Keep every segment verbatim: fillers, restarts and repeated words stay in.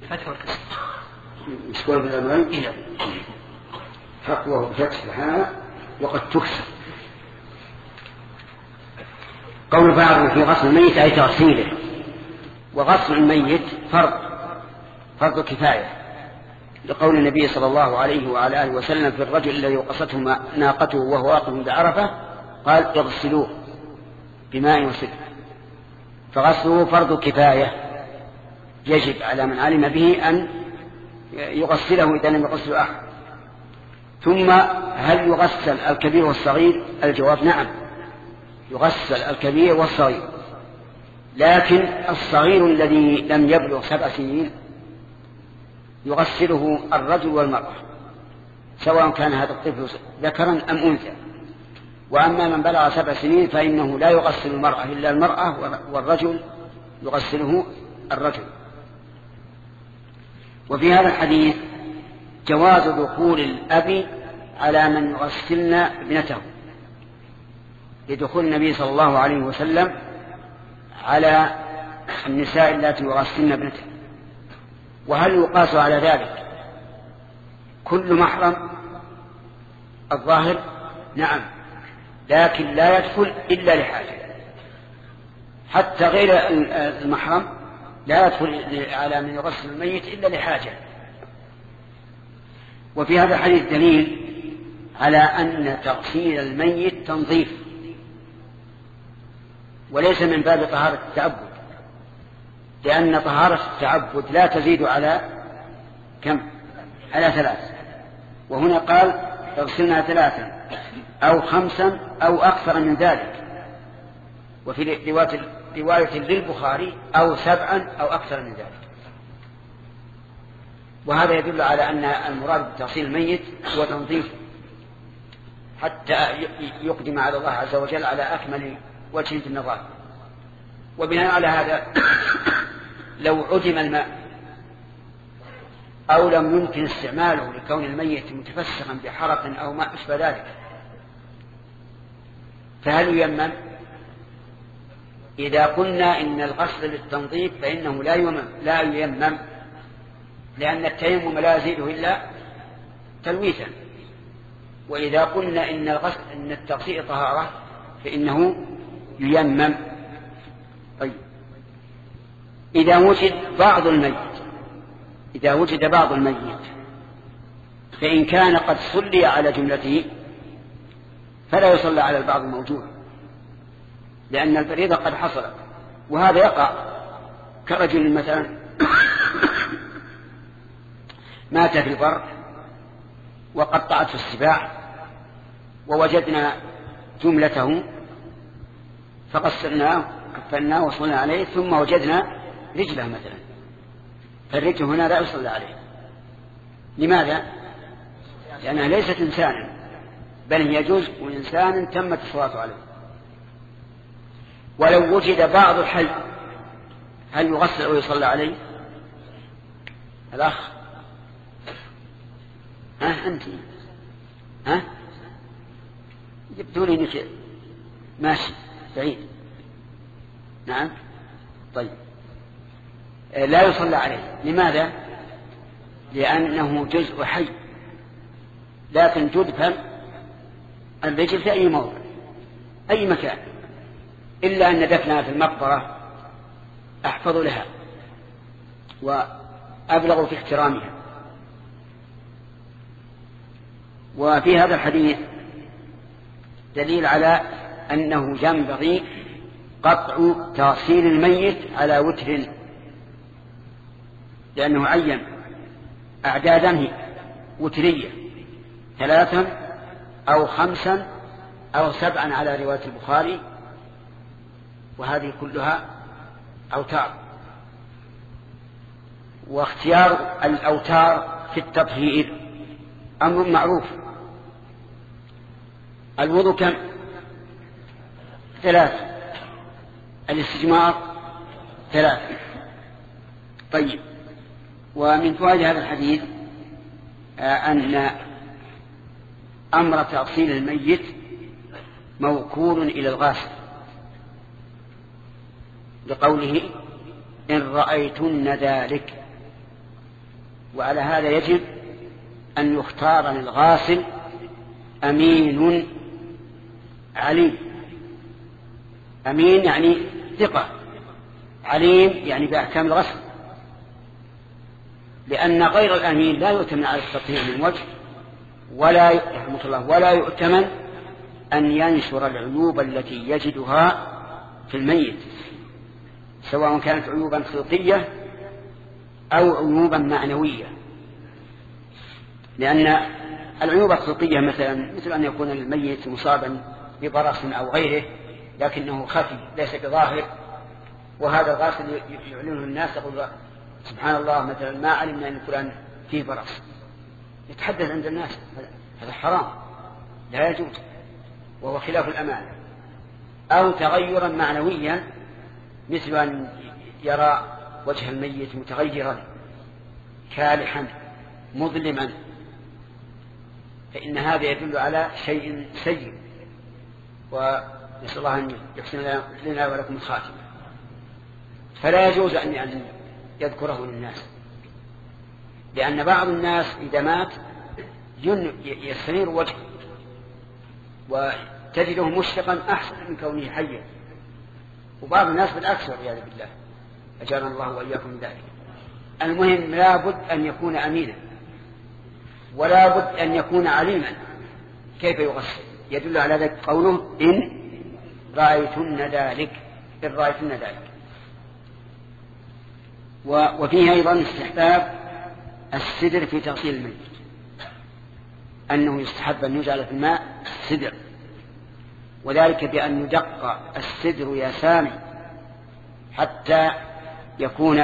فتح والكسر يسكن بالأمرين إيه. حقه بفتح الحاء وقد تكسر. قول بعض في غسل الميت أي تغسيله، وغسل الميت فرض فرض كفاية، لقول النبي صلى الله عليه وعلى آله وسلم في الرجل الذي وقصته ناقته وهو واقف بعرفة قال اغسلوه بماء وسدر، فغسله فرض كفاية يجب على من علم به أن يغسله إذا لم يغسله أحد. ثم هل يغسل الكبير والصغير؟ الجواب نعم، يغسل الكبير والصغير، لكن الصغير الذي لم يبلغ سبع سنين يغسله الرجل والمرأة سواء كان هذا الطفل ذكرا أم أنثى. وأما من بلغ سبع سنين فإنه لا يغسل المرأة إلا المرأة، والرجل يغسله الرجل. وفي هذا الحديث جواز دخول الأب على من يغسلن ابنته، لدخول النبي صلى الله عليه وسلم على النساء التي يغسلن ابنته. وهل يقاس على ذلك كل محرم؟ الظاهر نعم، لكن لا يدخل إلا لحاجة، حتى غير المحرم لا يدخل على من يغسل الميت إلا لحاجة. وفي هذا الحديث دليل على أن تغسيل الميت تنظيف وليس من باب طهارة التعبد، لأن طهارة التعبد لا تزيد على كم؟ على ثلاث، وهنا قال اغسلنا ثلاثا أو خمسا أو أكثر من ذلك، وفي رواية للبخاري أو سبعا أو أكثر من ذلك. وهذا يدل على أن المراد بتغسيل الميت هو تنظيفه حتى يقدم على الله عز وجل على أكمل وجه في النظافة. وبناء على هذا لو عدم الماء أو لم يمكن استعماله لكون الميت متفسخا بحرق أو ما أشبه ذلك، فهل ييمم؟ إذا قلنا إن الغسل للتنظيف فإنه لا ييمم لا ييمم لأن التيمم لا يزيده إلا تلويثا. وإذا قلنا إن الغسل إن التغسيل طهارة فإنه ييمم. طيب إذا وجد بعض الميت إذا وجد بعض الميت فإن كان قد صلي على جملته فلا يصلى على البعض الموجود، لأن الفريضة قد حصلت. وهذا يقع كرجل مثلا مات في البر وقطعته السباع ووجدنا جملته فقصرناه كفناه وصلنا عليه، ثم وجدنا رجله مثلا، فالرجل هنا لا يصلى عليه. لماذا؟ لأنها ليست إنسانا بل هي جزء إنسان تمت الصلاة عليه. ولو وجد بعض الحي هل يغسل أو يصلى عليه؟ الأخ ها أنت ها جبتوني انك ماشي بعيد. نعم طيب لا يصلى عليه. لماذا؟ لأنه جزء حي، لكن تدفن الرجل في أي موضع أي مكان، إلا أن دفنها في المقبرة أحفظ لها وأبلغ في احترامها. وفي هذا الحديث دليل على أنه ينبغي قطع تغسيل الميت على وتر، لأنه عين أعدادا وترية ثلاثا أو خمسا أو سبعا على رواية البخاري، وهذه كلها أوتار. واختيار الأوتار في التطهير أمر معروف. الوضوء كم؟ ثلاث، الاستجمار ثلاث. طيب ومن فوائد هذا الحديث أن أمر تغسيل الميت موكول إلى الغاسل، لقوله إن رأيتن ذلك، وعلى هذا يجب أن يختار للغاسل أمين عليم. أمين يعني ثقة، عليم يعني بأحكام الغسل، لأن غير الأمين لا يؤتمن على التطهير من وجه، ولا رحمه الله ولا يؤتمن أن ينشر العيوب التي يجدها في الميت، سواء كانت عيوبا خلقية أو عيوبا معنوية. لأن العيوب الخلقية مثلا مثل أن يكون الميت مصابا ببرص أو غيره لكنه خفي ليس بظاهر، وهذا الغاسل يعلنه الناس يقول سبحان الله مثلا ما علمنا أن فلان فيه برص، يتحدث عند الناس، هذا حرام لا يجوز وهو خلاف الأمانة. أو تغيرا معنويا مثل أن يرى وجه الميت متغيرا كالحا مظلما، فإن هذا يدل على شيء سيء، ونسأل الله أن يحسن لنا ولكم الخاتمة. فلا يجوز أن يذكره للناس، لأن بعض الناس إذا مات يستنير وجهه وتجده مشفقا أحسن من كونه حيا، وبعض الناس بالعكس والعياذ بالله، أجارنا الله وإياكم من ذلك. المهم لا بد أن يكون أمينا، ولا بد أن يكون عليما كيف يغسل. يدل على ذلك قوله إن رأيتن ذلك، إن رأيتن ذلك. وفيه أيضا استحباب السدر في تغسيل الميت، أنه يستحب أن يجعل في الماء سدر، وذلك بأن يدق السدر يا سامي حتى يكون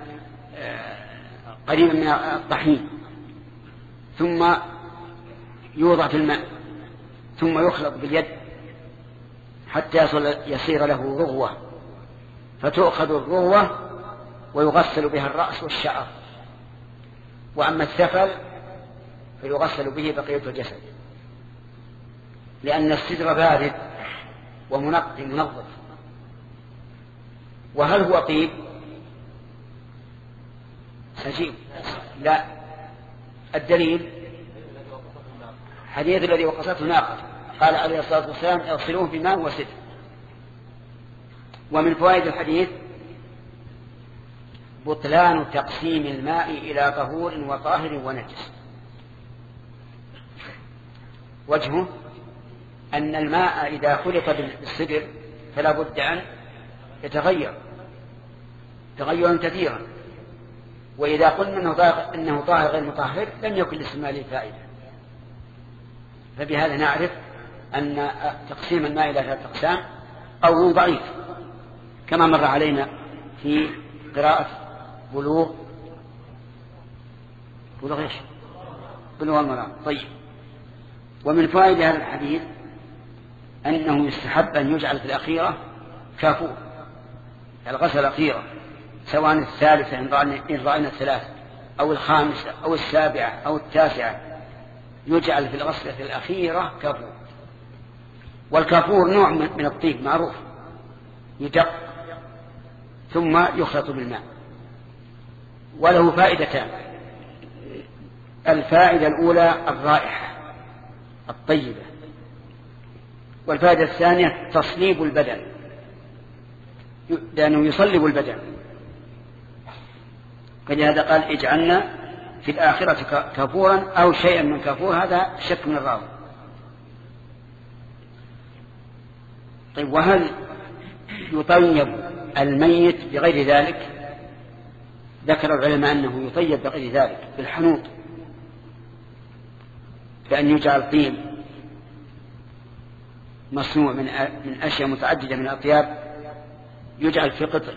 قريبا من الطحين، ثم يوضع في الماء، ثم يخلط باليد حتى يصير له رغوة، فتؤخذ الرغوة ويغسل بها الرأس والشعر، وأما السفل فيغسل به بقية الجسد، لأن السدر بارد ومنقي منظف. وهل هو طيب؟ سجيب؟ لا. الدليل حديث الذي وقصته ناقة، قال عليه الصلاة والسلام اغسلوه بماء وسدر. ومن فوائد الحديث بطلان تقسيم الماء إلى طهور وطاهر ونجس. وجهه أن الماء إذا خلط بالسدر فلا بد أن يتغير تغيرا كثيرا، وإذا قلنا أنه طاهر غير مطهر لم يكن للسماء فائدة. فبهذا نعرف أن تقسيم الماء إلى ثلاثة أقسام قول ضعيف، كما مر علينا في قراءة بلوغ بلوغ ايش؟ بلوغ المرام. طيب. ومن فوائد هذا الحديث أنه يستحب أن يجعل في الأخيرة كافور، الغسل الأخيرة، سواء الثالثة إن رأينا الثلاثة أو الخامسة أو السابعة أو التاسعة، يجعل في الغسلة الأخيرة كافور. والكافور نوع من الطيب معروف، يدق ثم يخلط بالماء، وله فائدتان. الفائدة الأولى الرائحة الطيبة، والفائدة الثانية تصليب البدن، لأنه يصلب البدن. فلهذا قال اجعلنا في الآخرة كافورا أو شيئا من كافور، هذا شك من الراوي. طيب، وهل يطيب الميت بغير ذلك؟ ذكر العلماء أنه يطيب بغير ذلك بالحنوط، بأن يجعل طيب مصنوع من من أشياء متعددة من الأطياب، يجعل في قطر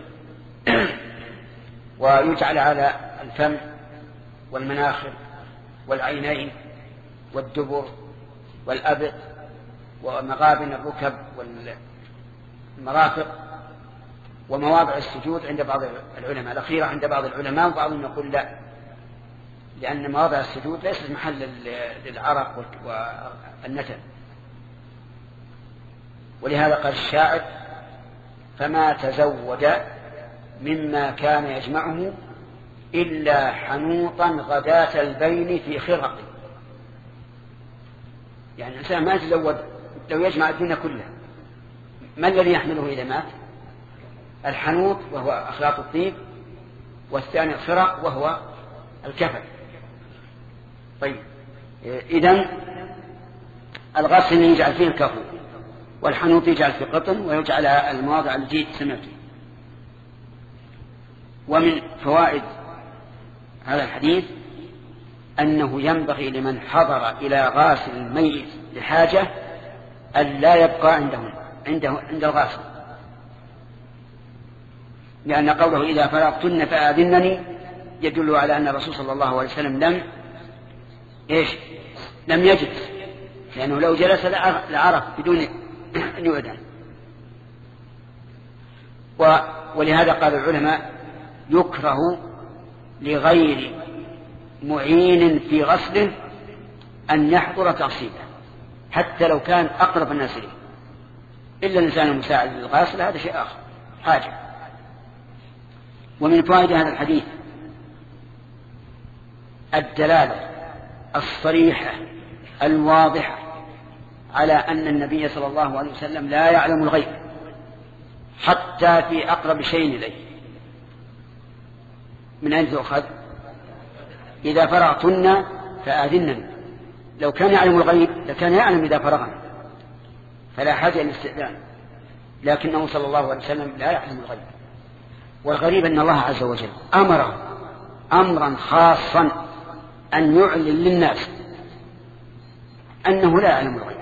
ويجعل على الفم والمناخر والعينين والدبر والأبط ومغابن الركب والمرافق ومواضع السجود عند بعض العلماء، الأخيرة عند بعض العلماء، وبعضهم يقول لا، لأن مواضع السجود ليست محل للعرق والنتن. ولهذا قال الشاعر فما تزود مما كان يجمعه إلا حنوطا غداة البين في خرق. يعني الإنسان ما يتزود لو يجمع الدنيا كلها، ما الذي يحمله إذا مات؟ الحنوط وهو أخلاط الطيب، والثاني الخرق وهو الكفن. طيب إذن الغسل يجعل فيه الكفن، والحنوط يجعل في قطن، ويجعل المواضع التي سمعت. ومن فوائد هذا الحديث أنه ينبغي لمن حضر إلى غاسل الميت لحاجة أن لا يبقى عندهم عنده عند الغاسل، لأن قوله إذا فرغتن فآذنني يدل على أن الرسول صلى الله عليه وسلم لم إيش لم يجلس، لأنه لو جلس لعرف بدون أن يؤذن. ولهذا قال العلماء يكره لغير معين في غسله أن يحضر تغسيله حتى لو كان أقرب الناس إليه، إلا الإنسان المساعد للغاسل هذا شيء آخر حاجة. ومن فوائد هذا الحديث الدلالة الصريحة الواضحة على أن النبي صلى الله عليه وسلم لا يعلم الغيب حتى في أقرب شيء إليه. من أين تؤخذ؟ إذا فرغتن فآذنني. لو كان يعلم الغيب لكان يعلم إذا فرغنا، فلا حاجة للاستئذان، لكنه صلى الله عليه وسلم لا يعلم الغيب. والغريب أن الله عز وجل أمره أمرا خاصا أن يعلن للناس أنه لا يعلم الغيب،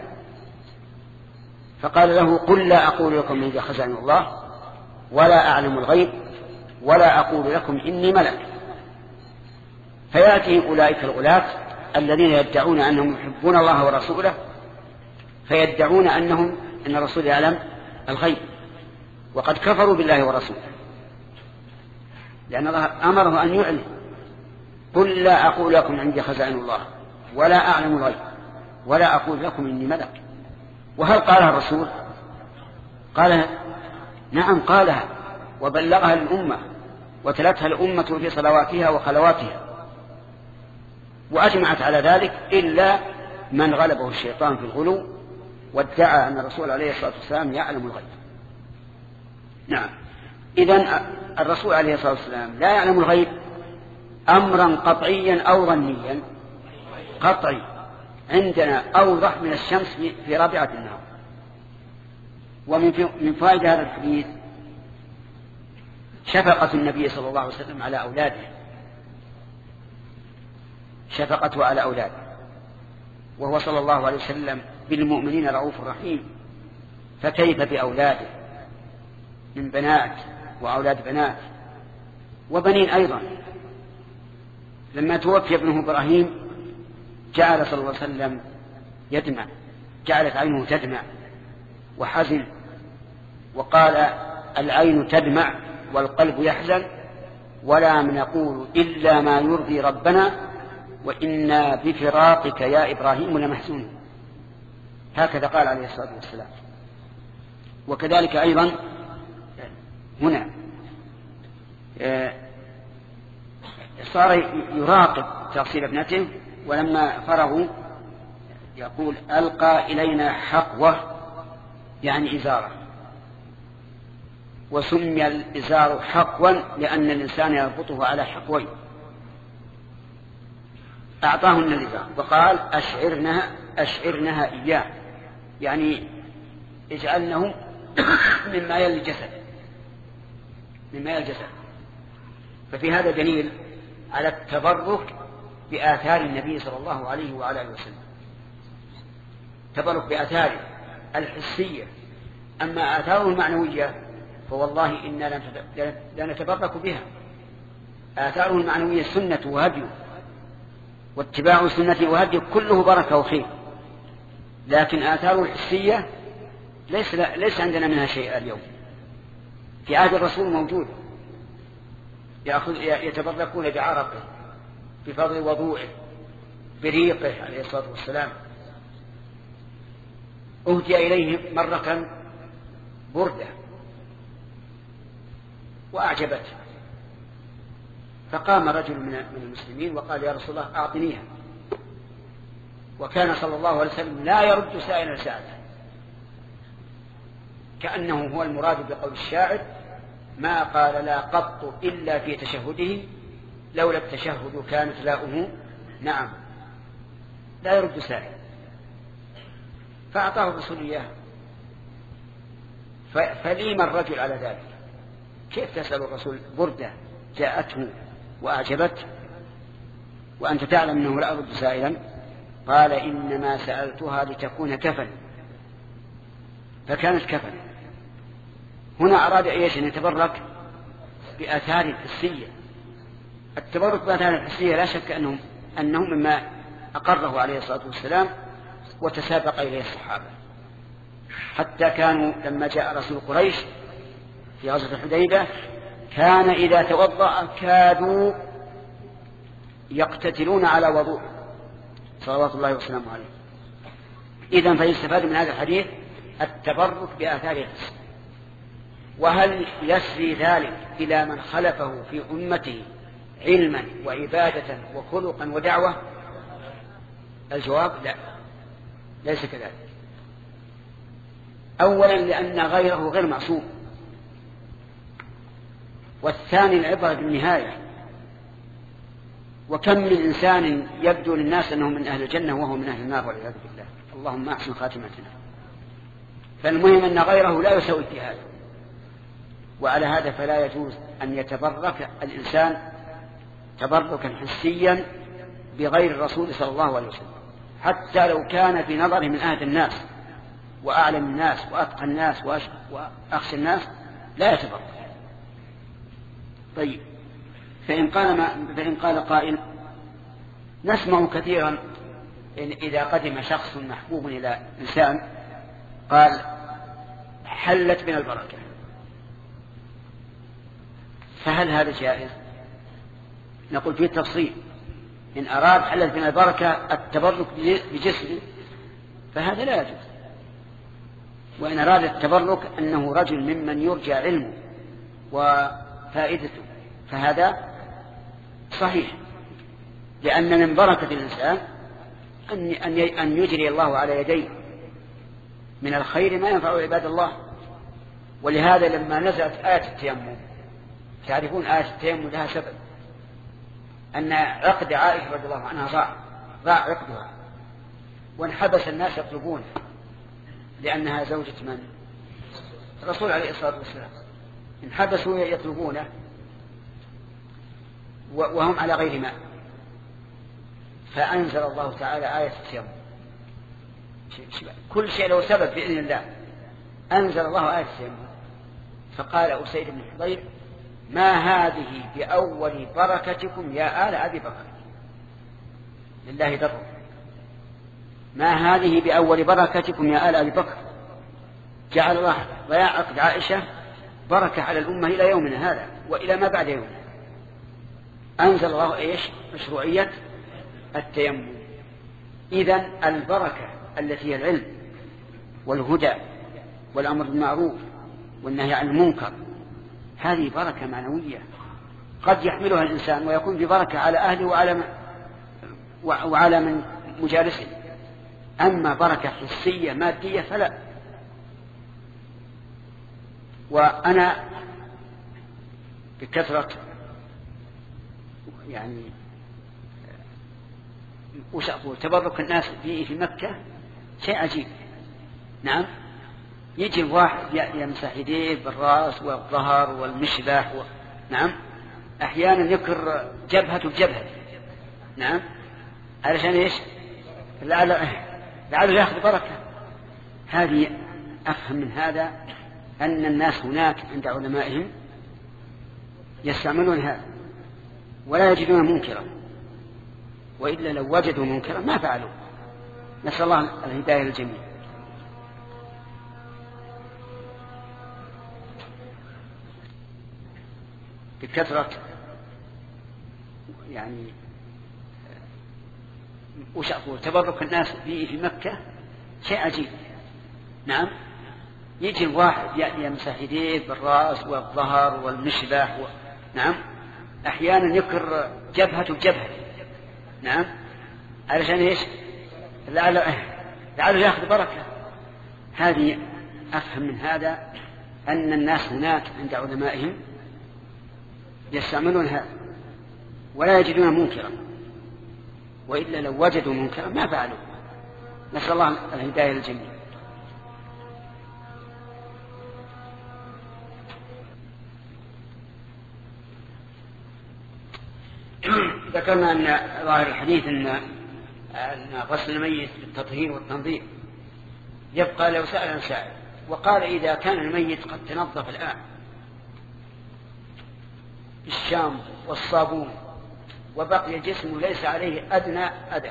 فقال له قل لا أقول لكم عندي خزائن الله ولا أعلم الغيب ولا أقول لكم إني ملك. فيأتي أولئك الغلاة الذين يدعون أنهم يحبون الله ورسوله، فيدعون أنهم أن الرسول يعلم الغيب، وقد كفروا بالله ورسوله، لأن الله أمره أن يعلم قل لا أقول لكم عندي خزائن الله ولا أعلم الغيب ولا أقول لكم إني ملك. وهل قالها الرسول؟ قال نعم قالها وبلغها الأمة وتلتها الأمة في صلواتها وخلواتها، وأجمعت على ذلك إلا من غلبه الشيطان في الغلو وادعى أن الرسول عليه الصلاة والسلام يعلم الغيب. نعم، إذن الرسول عليه الصلاة والسلام لا يعلم الغيب أمرا قطعيا أو ظنيا؟ قطعي، عندنا أوضح من الشمس في رابعة النهار. ومن فائدة هذا الحديث شفقة النبي صلى الله عليه وسلم على أولاده، شفقته على أولاده، وهو صلى الله عليه وسلم بالمؤمنين رؤوف رحيم، فكيف بأولاده من بنات وأولاد بنات وبنين أيضا. لما توفي ابنه إبراهيم جعل صلى الله عليه وسلم يدمع، جعلت عينه تدمع وحزن، وقال العين تدمع والقلب يحزن ولا نقول إلا ما يرضي ربنا وإنا بفراقك يا إبراهيم لمحزون. هكذا قال عليه الصلاة والسلام. وكذلك أيضا هنا صار يراقب تغسيل ابنته، ولما فرغوا يقول ألقى إلينا حقوة يعني إزارة، وسمي الإزار حقوا لأن الإنسان يربطه على حقوين. أعطاهن الإزار وقال أشعرنها أشعرنها إياه، يعني اجعلنه مما يلي الجسد مما يلي الجسد. ففي هذا دليل على التبرك بآثار النبي صلى الله عليه وعلى آله وسلم، تبرك بآثاره الحسية. أما آثاره المعنوية فوالله إنا لا نتبرك بها. آثاره المعنوية سنة وهدي، واتباع سنة وهدي كله بركة وخير، لكن آثاره الحسية ليس, ليس عندنا منها شيء اليوم. في عهد الرسول موجود، يتبركون بعرقه، بفضل وضوءه، بريقه عليه الصلاة والسلام. أهدي إليه مرة بردة وأعجبته، فقام رجل من المسلمين وقال يا رسول الله أعطنيها، وكان صلى الله عليه وسلم لا يرد سائلا سائلا، كأنه هو المراد بقول الشاعر ما قال لا قط إلا في تشهده لولا التشهد كانت لاؤه نعم، لا يرد سائل. فأعطاه الرسول إياه. فليم الرجل على ذلك، كيف تسأل الرسول بردة جاءته وأعجبت وأنت تعلم أنه لا يرد سائلا؟ قال إنما سألتها لتكون كفن، فكانت كفن. هنا أراد إيش؟ أن يتبرك بآثار حسية. التبرك بآثار الحسية لا شك أنهم أنه مما أقره عليه الصلاة والسلام وتسابق إليه الصحابة، حتى كانوا لما جاء رسول قريش في غزوة الحديبية كان إذا توضأ كادوا يقتتلون على وضوء صلوات الله وسلامه عليه. إذن فيستفاد من هذا الحديث التبرك بآثار الحسية. وهل يسري ذلك إلى من خلفه في أمته علما وعبادة وخلقا ودعوة؟ الجواب لا، ليس كذلك. أولا لأن غيره غير معصوم، والثاني العبرة بالنهاية. وكم من إنسان يبدو للناس أنه من أهل الجنة وهو من أهل النار والعياذ بالله، اللهم أحسن خاتمتنا. فالمهم أن غيره لا يسوي في هذا. وعلى هذا فلا يجوز أن يتبرك الإنسان تبركا حسيا بغير الرسول صلى الله عليه وسلم، حتى لو كان في نظره من أهل الناس وأعلم الناس وأتقى الناس وأخشى الناس لا يتبرك. طيب، فإن قال, ما فإن قال قائل نسمع كثيرا إن إذا قدم شخص محبوب إلى إنسان قال حلت من البركة، فهل هذا جائز؟ نقول فيه تفصيل. إن أراد حلت من البركة التبرك بجسمه فهذا لا يجوز، وإن أراد التبرك أنه رجل ممن يرجى علمه وفائدته فهذا صحيح، لأن من بركة الإنسان أن يجري الله على يديه من الخير ما ينفع عباد الله. ولهذا لما نزلت آية التيمم، تعرفون آية التيمم لها سبب، أن عقد عائشة رضي الله عنها ضاع ضاع عقدها وانحبس الناس يطلبونه، لأنها زوجة من؟ الرسول عليه الصلاة والسلام. انحبسوا يطلبونه وهم على غير ماء، فأنزل الله تعالى آية التيمم. كل شيء له سبب بإذن الله. أنزل الله آية التيمم فقال أسيد بن حضير ما هذه بأول بركتكم يا آل أبي بكر، لله در، ما هذه بأول بركتكم يا آل أبي بكر. جعل الله ضياع عقد عائشة بركة على الأمة إلى يومنا هذا وإلى ما بعد يومنا. أنزل الله إيش؟ مشروعية التيمم. إذن البركة التي هي العلم والهدى والأمر بالمعروف والنهي عن المنكر هذه بركة معنوية قد يحملها الإنسان ويكون ببركة على أهله وعلى من, وعلى من مجالسه. أما بركة حسية مادية فلا. وأنا بكثرة يعني وش أقول تبرك الناس فيه في مكة شيء عجيب. نعم، يجي واحد يمسح يديه بالرأس والظهر والمشبح و... نعم، أحيانا يكر جبهته بجبهة. نعم، علشان إيش؟ لعله يأخذ بركة. هذه أفهم من هذا أن الناس هناك عند علمائهم يستعملون هذا ولا يجدون منكرا، وإلا لو وجدوا منكرا ما فعلوا. نسأل الله الهداية للجميع. بكثرة يعني وش أقول تبرك الناس فيه في مكة شيء عجيب. نعم، يجي الواحد يمسح يديه بالرأس والظهر والمشبح و... نعم، أحيانا يكر جبهة بجبهة. نعم، علشان إيش؟ لعله لعله يأخذ بركة. هذه أفهم من هذا أن الناس هناك عند علمائهم يستعملون هذا ولا يجدون منكرا، وإلا لو وجدوا منكرا ما فعلوا. نسأل الله الهداية للجميع. ذكرنا أن ظاهر الحديث أن أن غسل الميت بالتطهير والتنظيف يبقى لو سأل سائل وقال إذا كان الميت قد تنظف الآن بالشامبو والصابون وبقي جسمه ليس عليه أدنى أذى،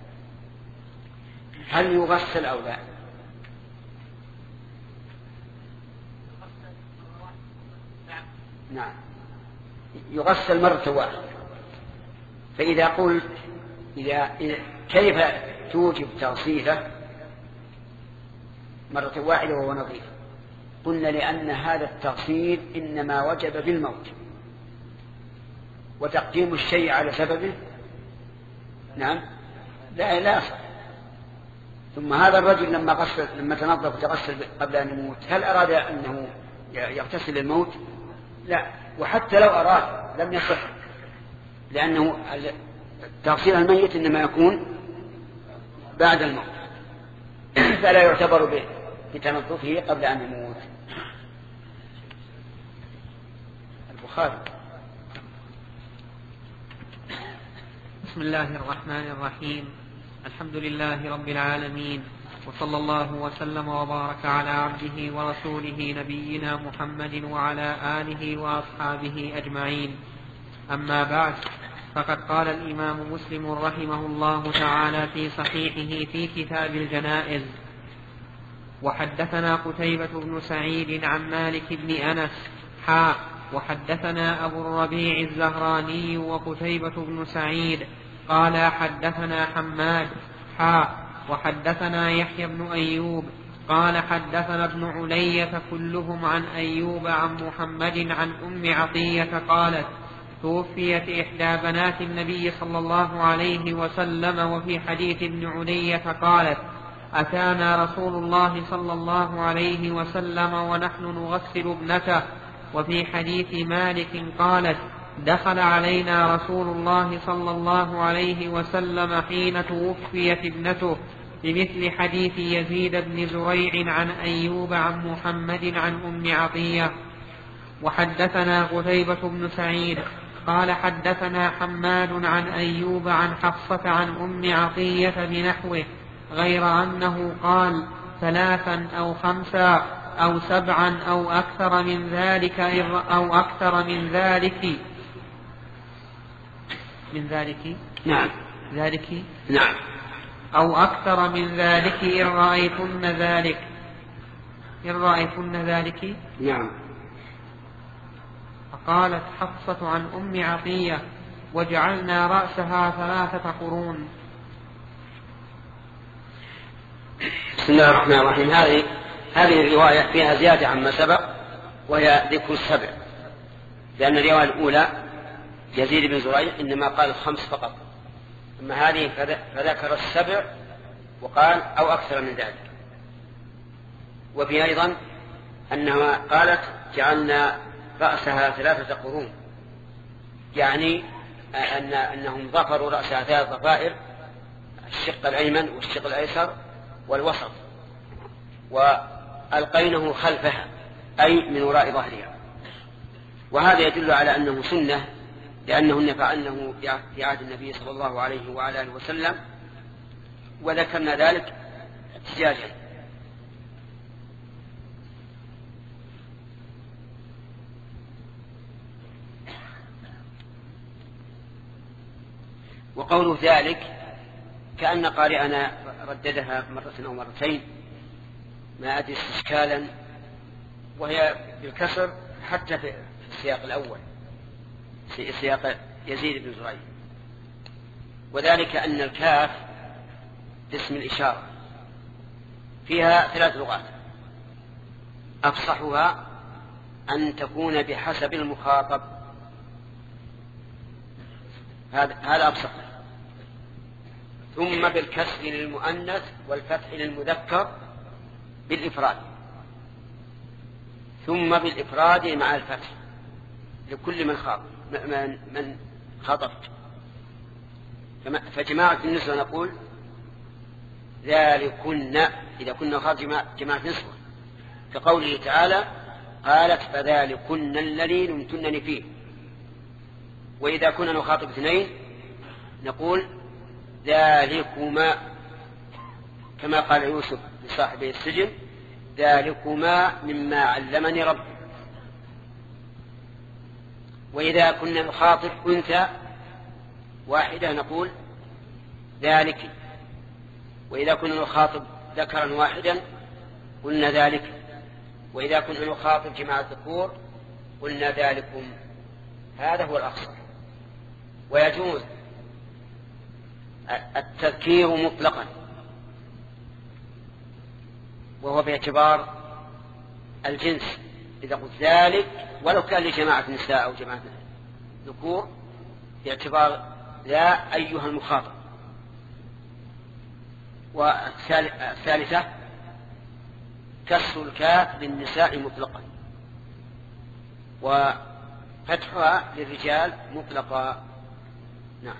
هل يغسل أو لا؟ نعم، يغسل مرة واحدة. فإذا قلت إذا كيف توجب تغسيله مرة واحدة وهو نظيف؟ قلنا لأن هذا التغسيل إنما وجب بالموت، وتقديم الشيء على سببه نعم لا لا صح. ثم هذا الرجل لما غسل لما تنظف وتغسل قبل أن يموت هل أراد أنه يغتسل الموت؟ لا، وحتى لو أراد لم يصح، لأنه تغسيل الميت إنما يكون بعد الموت فلا يعتبر بتنظفه قبل أن يموت. البخاري. بسم الله الرحمن الرحيم. الحمد لله رب العالمين، وصلى الله وسلم وبارك على عبده ورسوله نبينا محمد وعلى آله وأصحابه أجمعين. أما بعد، فقد قال الإمام مسلم رحمه الله تعالى في صحيحه في كتاب الجنائز: وحدثنا قتيبة بن سعيد عن مالك بن أنس حاء وحدثنا أبو الربيع الزهراني وقتيبة بن سعيد قال حدثنا حماد حاء وحدثنا يحيى بن أيوب قال حدثنا ابن علية كلهم عن أيوب عن محمد عن أم عطية قالت: توفيت إحدى بنات النبي صلى الله عليه وسلم. وفي حديث ابن علية قالت: أتانا رسول الله صلى الله عليه وسلم ونحن نغسل ابنته. وفي حديث مالك قالت: دخل علينا رسول الله صلى الله عليه وسلم حين توفيت ابنته، بمثل حديث يزيد بن زريع عن أيوب عن محمد عن أم عطية. وحدثنا قتيبة بن سعيد قال حدثنا حماد عن أيوب عن حفصة عن أم عطية بنحوه، غير أنه قال: ثلاثا أو خمسا أو سبعا أو أكثر من ذلك أو أكثر من ذلك من ذلك نعم ذلك نعم أو أكثر من ذلك إن رأيتن ذلك إن رأيتن ذلك نعم. فقالت حفصة عن أم عطية: وجعلنا رأسها ثلاثة قرون. بسم الله الرحمن الرحيم. هذه هذه الرواية فيها زيادة عما سبق، وهي ذكر السبع، لأن الرواية الأولى يزيد بن زريع إنما قال الخمس فقط، أما هذه فذكر السبع وقال أو أكثر من ذلك. وفي أيضا أنها قالت: جعلنا رأسها ثلاثة قرون، يعني أن أنهم ضفروا رأسها ثلاث ضفائر، الشق الأيمن والشق الأيسر والوسط، وألقينه خلفها أي من وراء ظهرها. وهذا يدل على أنه سنة، لأنهن فعلنه في عهد النبي صلى الله عليه وعلى آله وسلم، وذكرنا ذلك احتجاجا. وقول ذلك كأن قارئنا رددها مرة أو مرتين ما أدري استشكالا، وهي بالكسر حتى في السياق الأول في سياق يزيد بن زريع، وذلك أن الكاف اسم الإشارة فيها ثلاث لغات، أفصحها أن تكون بحسب المخاطب، هذا هذا أبسط. ثم بالكسر للمؤنث والفتح للمذكر بالإفراد، ثم بالإفراد مع الفتح لكل من خاطب من, من خاطبت. فجماعة النسوة نقول ذلكن إذا كنا خاطب جماعة نسوة، كقوله تعالى قالت فذلكن الذي لمتنني فيه. وإذا كنا نخاطب اثنين نقول ذلكما، كما قال يوسف لصاحب السجن ذلكما مما علمني ربي. وإذا كنا نخاطب أنثى واحدة نقول ذلك. وإذا كنا نخاطب ذكرا واحدا قلنا ذلك. وإذا كنا نخاطب جماعة الذكور قلنا ذلكم. هذا هو الأقصى. ويجوز التذكير مطلقا، وهو باعتبار الجنس. إذا قلت ذلك ولو كان لجماعة نساء أو جماعة ذكور باعتبار لا أيها المخاطب. والثالثة كسر الكاف للنساء مطلقا وفتحها للرجال مطلقا. نعم.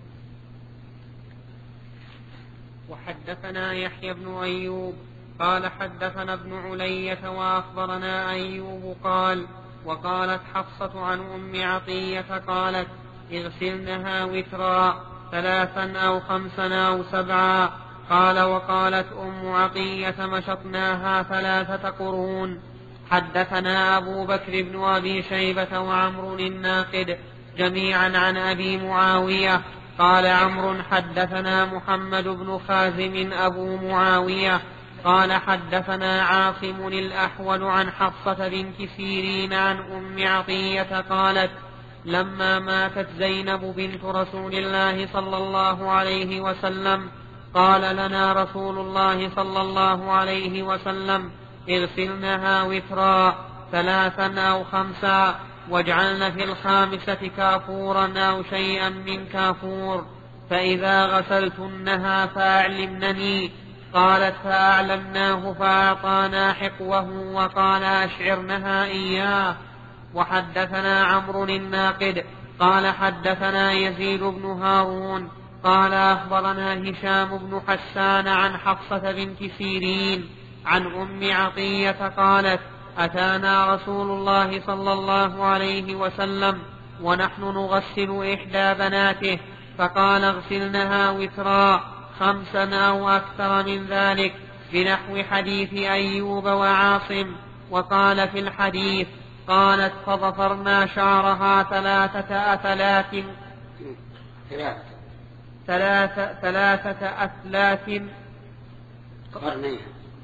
وحدثنا يحيى بن أيوب قال حدثنا ابن علية وأخبرنا أيوب قال وقالت حفصة عن أم عطية قالت اغسلنها وترا ثلاثا أو خمسا أو سبعا. قال وقالت أم عطية مشطناها ثلاثة قرون. حدثنا أبو بكر بن أبي شيبة وعمر الناقد جميعا عن أبي معاوية قال عمرو حدثنا محمد بن خازم أبو معاوية قال حدثنا عاصم الأحول عن حفصة بنت سيرين عن أم عطية قالت لما ماتت زينب بنت رسول الله صلى الله عليه وسلم قال لنا رسول الله صلى الله عليه وسلم اغسلنها وترا ثلاثا أو خمسا واجعلن في الخامسة كافورا أو شيئا من كافور، فإذا غسلتنها فأعلمنني. قالت فأعلمناه فأعطانا حقوه وقال أشعرنها إياه. وحدثنا عمرو الناقد قال حدثنا يزيد بن هارون قال أخبرنا هشام بن حسان عن حفصة بنت سيرين عن أم عطية قالت أتانا رسول الله صلى الله عليه وسلم ونحن نغسل إحدى بناته فقال اغسلنها وترا خمسا أو أكثر من ذلك بنحو حديث أيوب وعاصم. وقال في الحديث قالت فضفرنا شعرها ثلاثة أثلاث ثلاثة, ثلاثة أثلاث قرنيها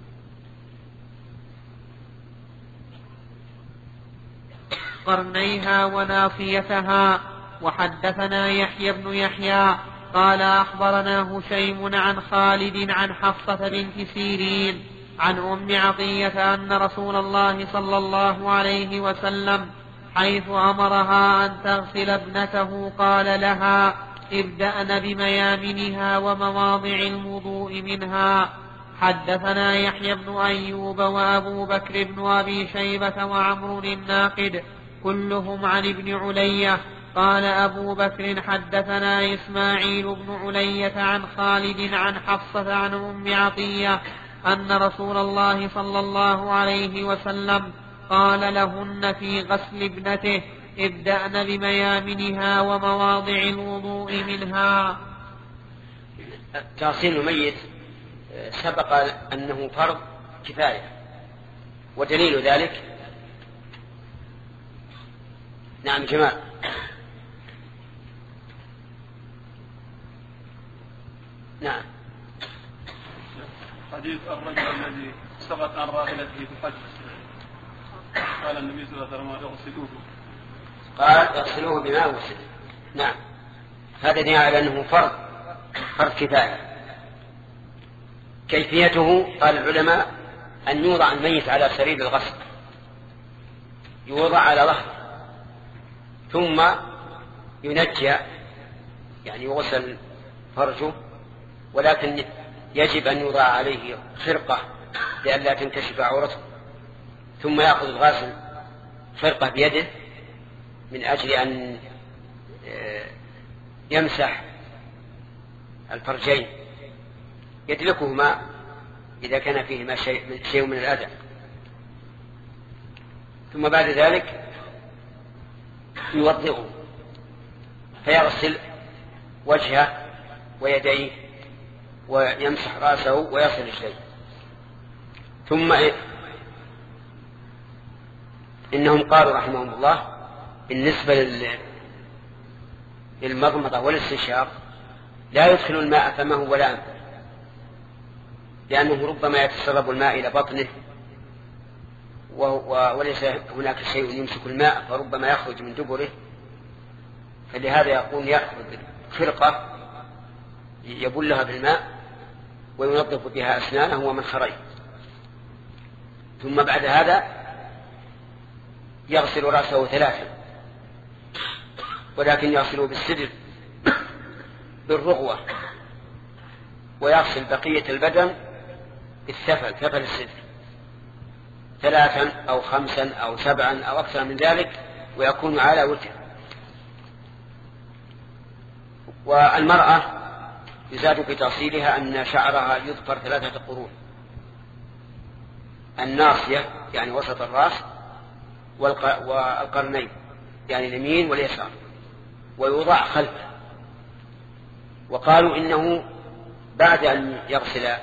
قرنيها وناصيتها. وحدثنا يحيى بن يحيى قال أخبرنا هشيم عن خالد عن حفصة بنت سيرين عن أم عطية أن رسول الله صلى الله عليه وسلم حيث أمرها أن تغسل ابنته قال لها ابدأن بميامنها ومواضع الوضوء منها. حدثنا يحيى بن أيوب وأبو بكر بن أبي شيبة وعمرو الناقد كلهم عن ابن علية. قال أبو بكر حدثنا إسماعيل بن علية عن خالد عن حفصة عن أم عطية أن رسول الله صلى الله عليه وسلم قال لهن في غسل ابنته ابدأن بميامنها ومواضع الوضوء منها. تغسيل الميت سبق أنه فرض كفاية، ودليل ذلك نعم جمال نعم حديث الرجل الذي سقط عن راحلته في الحج قال النبي صلى الله عليه وسلم اغسلوه قال اغسلوه بماء وسد. نعم هذا دليل على أنه فرض فرض كفاية. كيفيته قال العلماء أن يوضع الميت على سرير الغسل، يوضع على ظهره ثم ينجى يعني يغسل فرجه، ولكن يجب أن يوضع عليه خرقة لئلا تنكشف عورته، ثم يأخذ الغاسل خرقة بيده من أجل أن يمسح الفرجين يدلكهما إذا كان فيهما شيء, شيء من الأذى. ثم بعد ذلك يوضئه فيغسل وجهه ويديه ويمسح رأسه ويصل رجليه. ثم إيه؟ إنهم قالوا رحمهم الله بالنسبة للمضمضة والاستنشاق لا يدخل الماء فمه ولا أنفه، لأنه ربما يتسرب الماء إلى بطنه وليس هناك شيء يمسك الماء، فربما يخرج من دبره، فلهذا يقول يأخذ خرقة يبلها بالماء وينظف بها أسنانه ومنخريه، ثم بعد هذا يغسل رأسه ثلاثا، ولكن يغسله بالسدر بالرغوة، ويغسل بقية البدن بالثفل ثفل السدر ثلاثا أو خمسا أو سبعا أو أكثر من ذلك، ويكون على وجه. والمرأة يزاد في تفصيلها أن شعرها يظفر ثلاثة قرون: الناصية يعني وسط الرأس، والقرنين يعني اليمين واليسار، ويوضع خلفه. وقالوا إنه بعد أن يغسل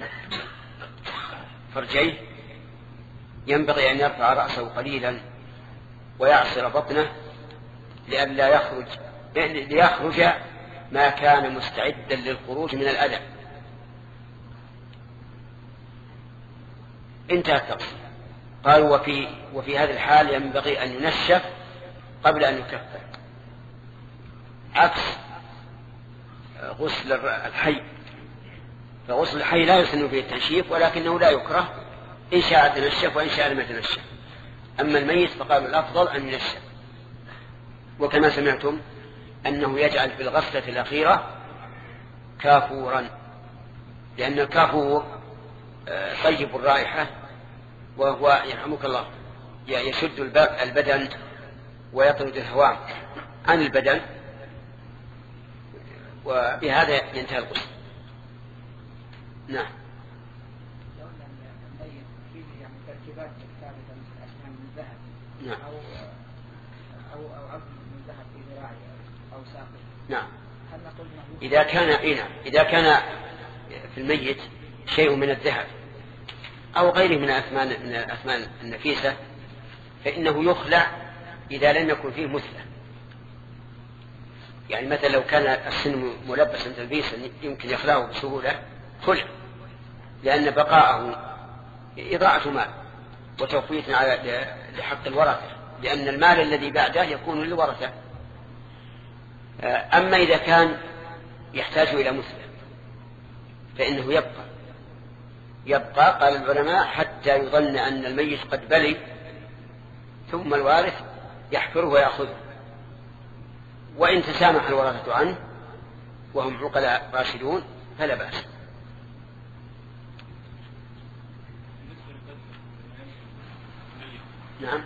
فرجيه ينبغي أن يرفع رأسه قليلا ويعصر بطنه لئلا يخرج ليخرج ما كان مستعدا للخروج من الأذى. انتهى التفصيل. قالوا وفي, وفي هذه الحال ينبغي أن ينشف قبل أن يكفر، عكس غسل الحي، فغسل الحي لا يسن فيه التنشيف، ولكنه لا يكره إن شاء تنشف وإن شاء لم يتنشف. أما الميت فقالوا الأفضل أن ينشف. وكما سمعتم أنه يجعل في الغسلة الأخيرة كافورا، لأن الكافور طيب الرائحة، وهو يرحمك الله يشد البدن ويطرد الهواء عن البدن، وبهذا ينتهي الغسل. نعم. نعم. أو أو عظم من ذهب في ذراعه أو ساقه. نعم. إذا كان إيه إذا كان في الميت شيء من الذهب أو غيره من الأثمان من الأثمان النفيسة فإنه يخلع إذا لم يكن فيه مثلة. يعني مثلا لو كان السن ملبسا تلبيسا يمكن يخلعه بسهولة خلع، لأن بقاءه إضاعة مال وتوفيت على لحق الورثة، لأن المال الذي بعده يكون للورثة. أما إذا كان يحتاج إلى مثلة فإنه يبقى يبقى قال العلماء حتى يظن أن الميت قد بلي، ثم الوارث يحفره ويأخذه، وإن تسامح الورثة عنه وهم عقلاء راشدون فلا بأس. نعم.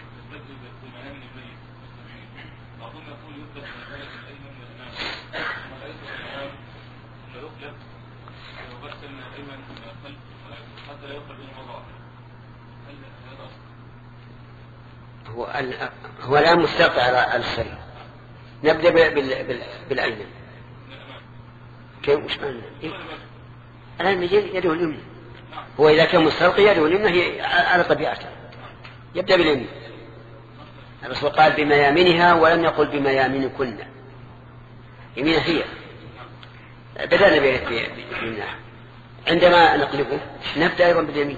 هو هو الآن مستقع على السرير. نبدأ بالأيمن. كيف مش معنى؟ الآن يده اليمنى. هو إذا كان مستلقي يده اليمنى هي على طبيعته. يبدأ باليمين. الرسول قال بميامنها ولم يقل بميامنكن. يمينها هي. بدأنا بيمينها. عندما نقلبه نبدأ أيضا باليمين.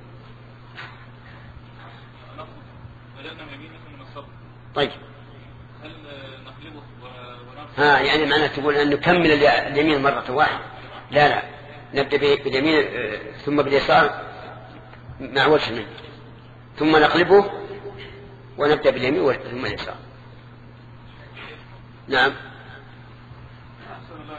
طيب. هل نقلبه ها يعني معناه تقول أن نكمل اليمين مرة واحدة؟ لا لا، نبدأ باليمين ثم باليسار مع وجه منه، ثم نقلبه ونبدأ باليمين ثم اليسار. نعم.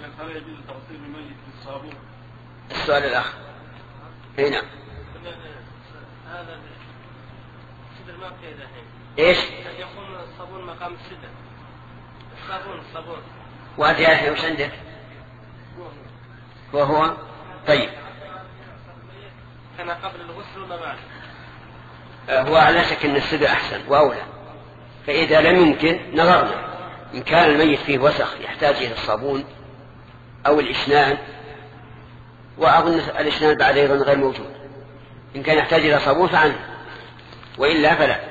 هل يجوز تغسيل الميت بالصابون؟ السؤال الآخر هنا هذا سدر ما في الحين. ايش؟ يقوم الصابون مقام السدر. الصابون الصابون. وأنت يا أخي وش عندك؟ وهو طيب. كان قبل الغسل ولا بعد؟ آه هو على شك أن السدر أحسن وأولى. فإذا لم يمكن نظرنا إن كان الميت فيه وسخ يحتاج إلى الصابون أو الإشنان، وأظن الإشنان بعد أيضا غير موجود. إن كان يحتاج إلى صابون فعنه، وإلا فلا.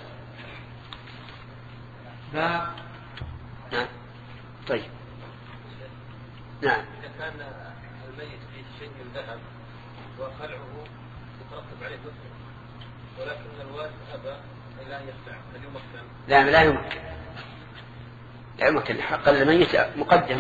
لا. نعم. طيب. نعم. إذا كان الميت فيه شيء من ذهب وخلعه يترتب عليه دفن، ولكن الوارث أبى إلا أن يخلع، هل يمكن؟ لا لا يمكن. لا يمكن. حق الميت مقدم.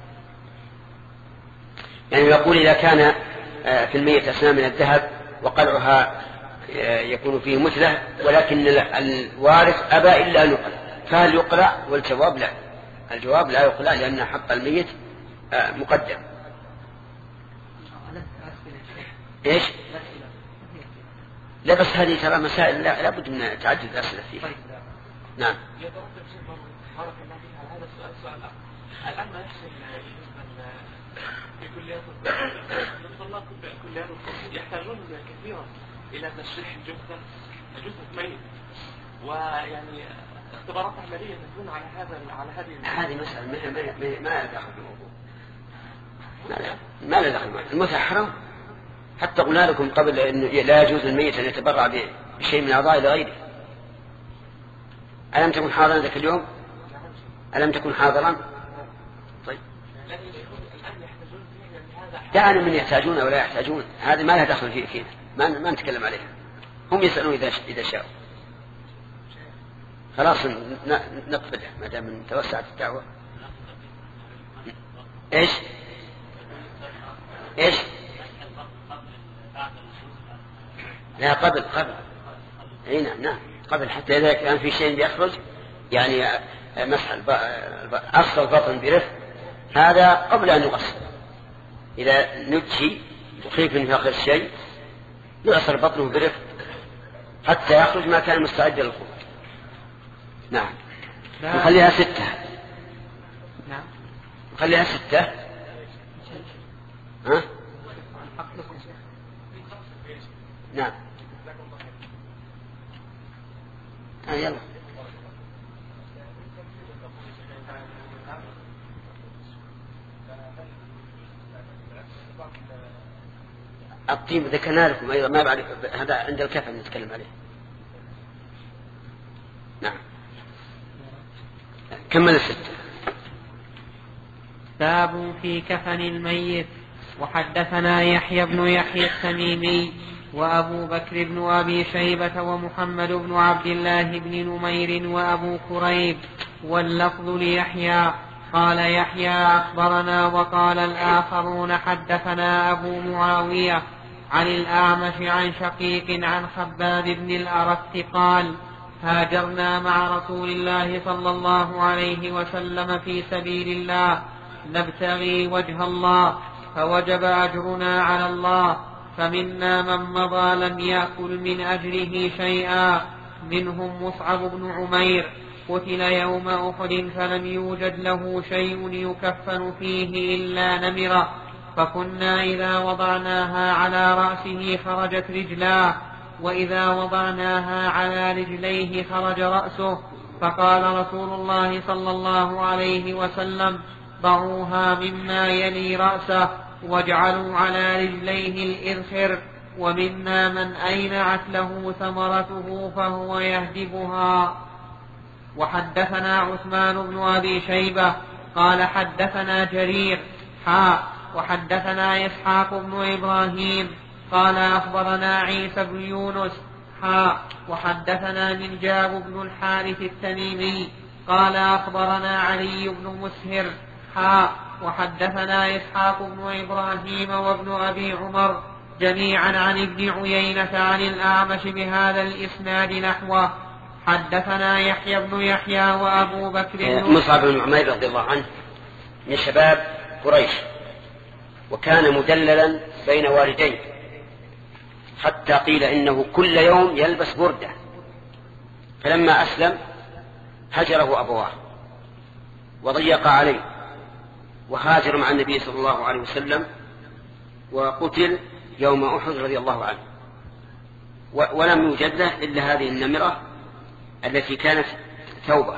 يعني يقول إذا كان في الميت أسنان من الذهب وقلعها يكون فيه مثله، ولكن الوارث أبى إلا أن يقلع، فهل يقلع؟ والجواب لا. الجواب لا يقلع، لأن حق الميت مقدم. إيش؟ لا بس هذه ترى مسائل لا لابد من تعدد الأسئلة فيها. نعم. بارك الله فيك على هذا السؤال. سؤال الآن ما يحصل في كليات الطلاب كليات يحتاجون كثيرا إلى تشريح الجثة جثة ميت، ويعني اختبارات عملية تكون على هذا على هذه هذه مسألة ما ما لها دخل بالموضوع. ما لها دخل. المتعة حرام. حتى قلنا لكم قبل أنه لا يجوز للميت أن يتبرع بشيء من أعضاء لغيره. ألم تكن حاضرا ذاك اليوم؟ ألم تكن حاضرا؟ طيب. دعنا من يحتاجون أو لا يحتاجون، هذا ما لها دخل فيه فينا، ما ما نتكلم عليها. هم يسألون إذا إذا شاءوا. خلاص نقبله ما دام توسعت الدعوة. إيش؟ إيش؟ لا قبل قبل. أي نعم نعم قبل، حتى إذا كان في شيء يخرج يعني مسح أصل البطن برفق، هذا قبل أن يغسل. إذا نجي وخيف من آخر الشيء يغسل بطنه برفق حتى يخرج ما كان مستعد للخروج. نعم. نخليها ستة. نعم. نخليها ستة. ها؟ نعم. آه يلا. الطيب ذكرنا لكم أيضا، ما بعد هذا عند الكفن نتكلم عليه. نعم. كمل الستة. باب في كفن الميت. وحدثنا يحيى بن يحيى التميمي وأبو بكر بن أبي شيبة ومحمد بن عبد الله بن نمير وأبو كريب، واللفظ ليحيى. قال يحيى أخبرنا، وقال الآخرون حدثنا أبو معاوية عن الأعمش عن شقيق عن خباب بن الأرت قال: هاجرنا مع رسول الله صلى الله عليه وسلم في سبيل الله نبتغي وجه الله، فوجب أجرنا على الله، فمنا من مضى لم يأكل من أجره شيئا، منهم مصعب بن عمير قتل يوم أحد فلم يوجد له شيء يكفن فيه إلا نمرة، فكنا إذا وضعناها على رأسه خرجت رجلاه، وإذا وضعناها على رجليه خرج رأسه، فقال رسول الله صلى الله عليه وسلم: ضعوها مما يلي رأسه واجعلوا على رجليه الإذخر، ومنا من أينعت له ثمرته فهو يهدبها. وحدثنا عثمان بن أبي شيبة قال حدثنا جرير حاء وحدثنا إسحاق بن إبراهيم قال أخبرنا عيسى بن يونس حاء وحدثنا منجاب بن الحارث التميمي قال أخبرنا علي بن مسهر حاء وحدثنا إسحاق بن إبراهيم وابن أبي عمر جميعا عن ابن عيينة عن الأعمش بهذا الإسناد نحوه. حدثنا يحيى بن يحيى وأبو بكر مصعب بن عمير رضي الله عنه من شباب قريش، وكان مدللا بين والديه، حتى قيل إنه كل يوم يلبس بردة. فلما أسلم هجره أبواه وضيق عليه، وهاجر مع النبي صلى الله عليه وسلم، وقتل يوم أحد رضي الله عنه، ولم يوجد له إلا هذه النمرة التي كانت ثوبة.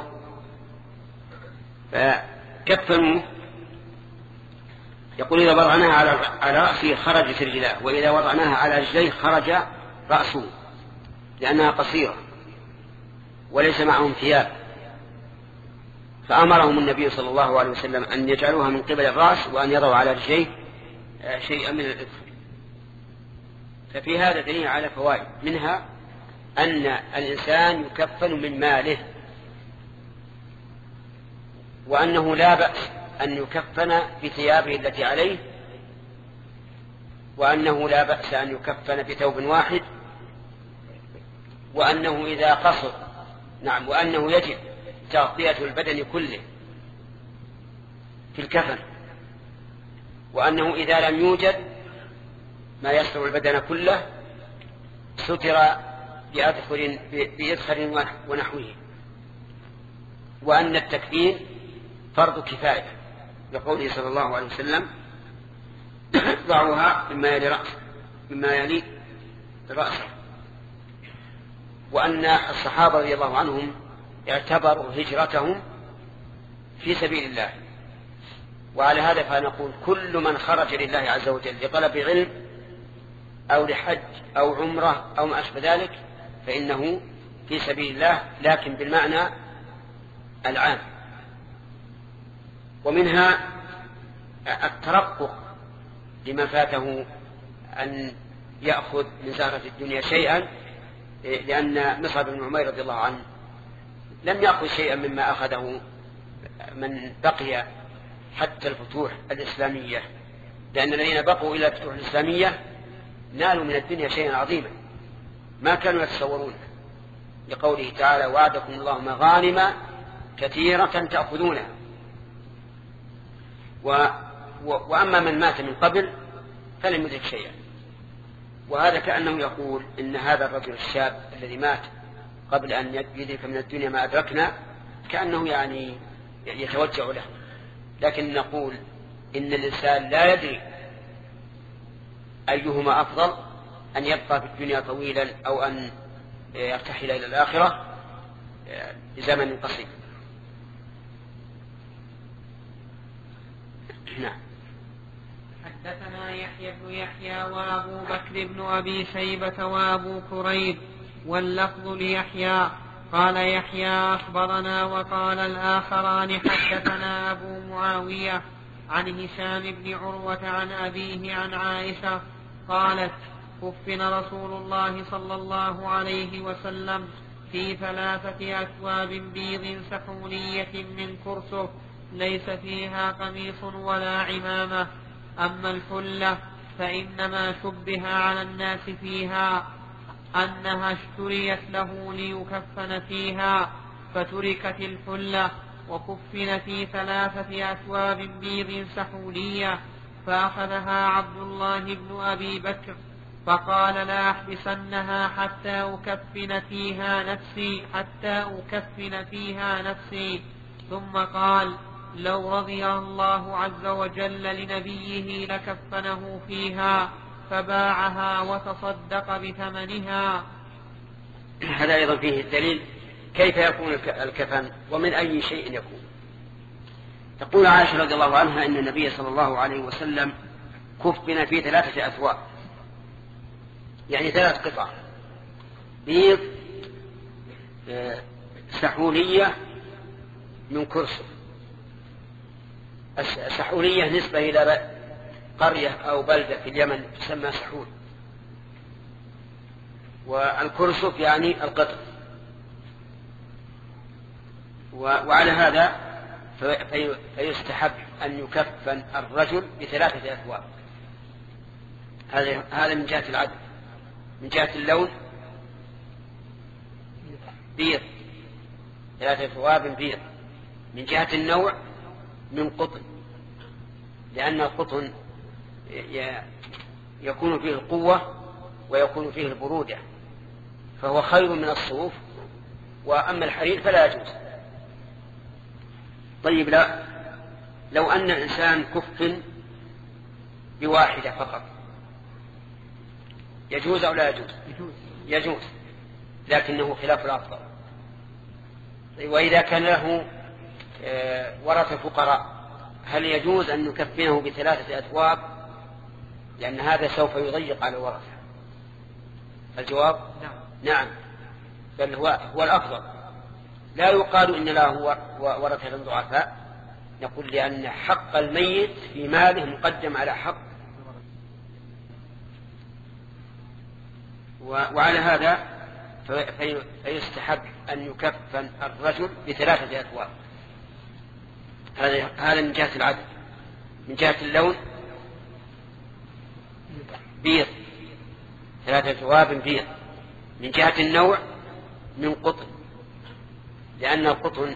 فكفنوه، يقول إذا وضعناها على رأسه خرجت رجلاه، وإذا وضعناها على رجليه خرج رأسه، لأنها قصيرة وليس معهم ثياب. فأمرهم النبي صلى الله عليه وسلم أن يجعلوها من قبل الرأس، وأن يضعوا على رجليه شيئا من الإثم. ففي هذا دليل على فوائد، منها أن الإنسان يكفن من ماله، وأنه لا بأس أن يكفن بثيابه التي عليه، وأنه لا بأس أن يكفن بثوب واحد، وأنه إذا قصر نعم وأنه يجب تغطية البدن كله في الكفن، وأنه إذا لم يوجد ما يستر البدن كله ستر بأدخل بإدخل ونحوه، وأن التكفين فرض كفاية لقوله صلى الله عليه وسلم ضعوها مما يلي رأس مما يلي رأسه. وأن الصحابة رضي الله عنهم اعتبروا هجرتهم في سبيل الله. وعلى هذا فنقول كل من خرج لله عز وجل لطلب علم أو لحج أو عمرة أو ما أشبه ذلك فإنه في سبيل الله، لكن بالمعنى العام. ومنها الترقق لمن فاته أن يأخذ من زهرة الدنيا شيئا، لأن مصعب بن عمير رضي الله عنه لم يأخذ شيئا مما أخذه من بقي حتى الفتوح الإسلامية، لأن الذين بقوا إلى الفتوح الإسلامية نالوا من الدنيا شيئا عظيما ما كانوا يتصورون، لقوله تعالى وعدكم الله مغانم كثيرة تأخذونها. و... و... وأما من مات من قبل فلم يدرك شيئا. وهذا كأنه يقول إن هذا الرجل الشاب الذي مات قبل أن يدرك من الدنيا ما أدركنا كأنه يعني يتوجع له، لكن نقول إن الإنسان لا يدري أيهما أفضل، أن يبقى في الدنيا طويلا أو أن يرتحل إلى الآخرة بزمن قصير. نعم. حدثنا يحيى بن يحيى وأبو بكر بن أبي شيبة وأبو كريب واللفظ ليحيى قال يحيى أخبرنا، وقال الآخران حدثنا أبو معاوية عن هشام بن عروة عن أبيه عن عائشة قالت كفن رسول الله صلى الله عليه وسلم في ثلاثة أثواب بيض سحونية من كرسف ليس فيها قميص ولا عمامة. أما الحلة فإنما شبه على الناس فيها أنها اشتريت له ليكفن فيها، فتركت الحلة وكفن في ثلاثة أثواب بيض سحولية. فأخذها عبد الله بن أبي بكر فقال لا أحبسنها حتى أكفن فيها نفسي حتى أكفن فيها نفسي. ثم قال لو رضي الله عز وجل لنبيه لكفنه فيها، فباعها وتصدق بثمنها. هذا أيضا فيه الدليل كيف يكون الكفن ومن أي شيء يكون. تقول عائشة رضي الله عنها إن النبي صلى الله عليه وسلم كفن في ثلاثة أثواب، يعني ثلاث قطع بيض سحولية من كرسف. السحولية نسبة إلى قرية أو بلدة في اليمن تسمى سحول، والكرسف يعني القطر. وعلى هذا فيستحب أن يكفن الرجل بثلاثة أثواب. هذا من جهة العدد. من جهة اللون بيض ثلاثة أثواب بيض. من جهة النوع من قطن، لأن القطن يكون فيه القوة ويكون فيه البرودة، فهو خير من الصوف. وأما الحرير فلا يجوز. طيب، لا لو أن إنسان كف بواحدة فقط يجوز أو لا يجوز؟ يجوز، لكنه خلاف الأفضل. وإذا كان له ورثة فقراء هل يجوز أن نكفنه بثلاثة أثواب؟ لأن هذا سوف يضيق على الورثة. الجواب نعم, نعم. بل هو, هو الأفضل. لا يقال إن له ورثة ضعفاء، نقول لأن حق الميت في ماله مقدم على حق. وعلى هذا فيستحب أن يكفن الرجل بثلاثة أثواب. هذا من جهة العدد. من جهة اللون بيض، ثلاثة أثواب بيض. من جهة النوع من قطن، لأن القطن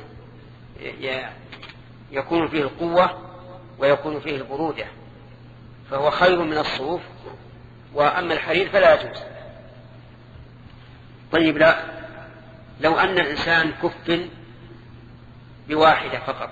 يكون فيه القوة ويكون فيه البرودة، فهو خير من الصوف. وأما الحرير فلا يجوز. طيب، لا لو أن الإنسان كف بواحدة فقط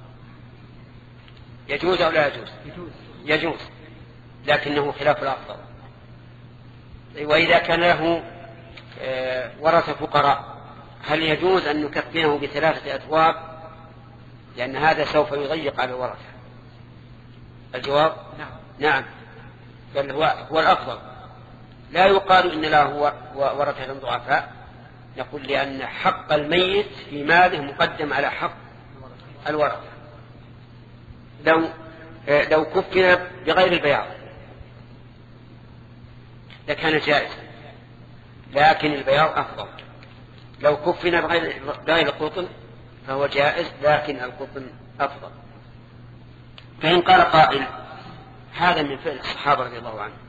يجوز أو لا يجوز؟ يجوز، لكنه خلاف الأفضل. وإذا كان له ورثة فقراء هل يجوز أن نكفنه بثلاثة أثواب؟ لأن هذا سوف يضيق على الورثة. الجواب نعم, نعم. بل هو, هو الأفضل. لا يقال إن له ورثة ضعفاء، نقول لأن حق الميت في ماله مقدم على حق الورثة. لو لو كفن بغير البياض لكان جائزا، لكن البياض أفضل. لو كفن بغير بغير القطن فهو جائز، لكن القطن أفضل. فإن قال قائل هذا من فعل الصحابة رضي الله عنهم،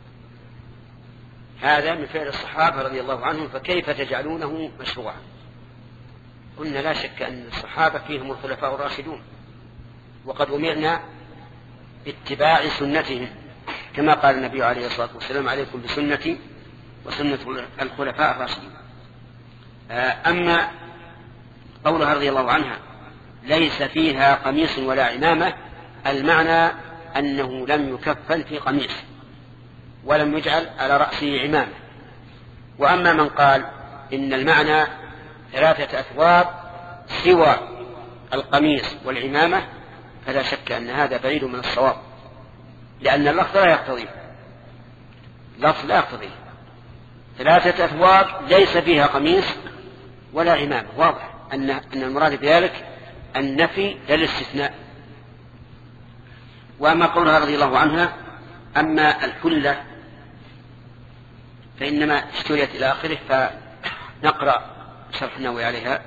هذا من فعل الصحابة رضي الله عنهم، فكيف تجعلونه مشروعا؟ قلنا لا شك أن الصحابة فيهم الخلفاء الراشدون، وقد أمرنا باتباع سنتهم، كما قال النبي عليه الصلاة والسلام: عليكم بسنتي وسنة الخلفاء الراشدين. أما قولها رضي الله عنها ليس فيها قميص ولا عمامة، المعنى أنه لم يكفن في قميص ولم يجعل على رأسه عمامة. وأما من قال إن المعنى ثلاثة أثواب سوى القميص والعمامة فلا شك أن هذا بعيد من الصواب، لأن اللفظ لا يقتضي اللفظ لا يقتضي ثلاثة أثواب ليس فيها قميص ولا عمامة. واضح أن أن المراد بذلك النفي للاستثناء. وأما قولها رضي الله عنها أما الحلة فإنما اشتريت إلى آخره، فنقرأ شرح النووي عليها.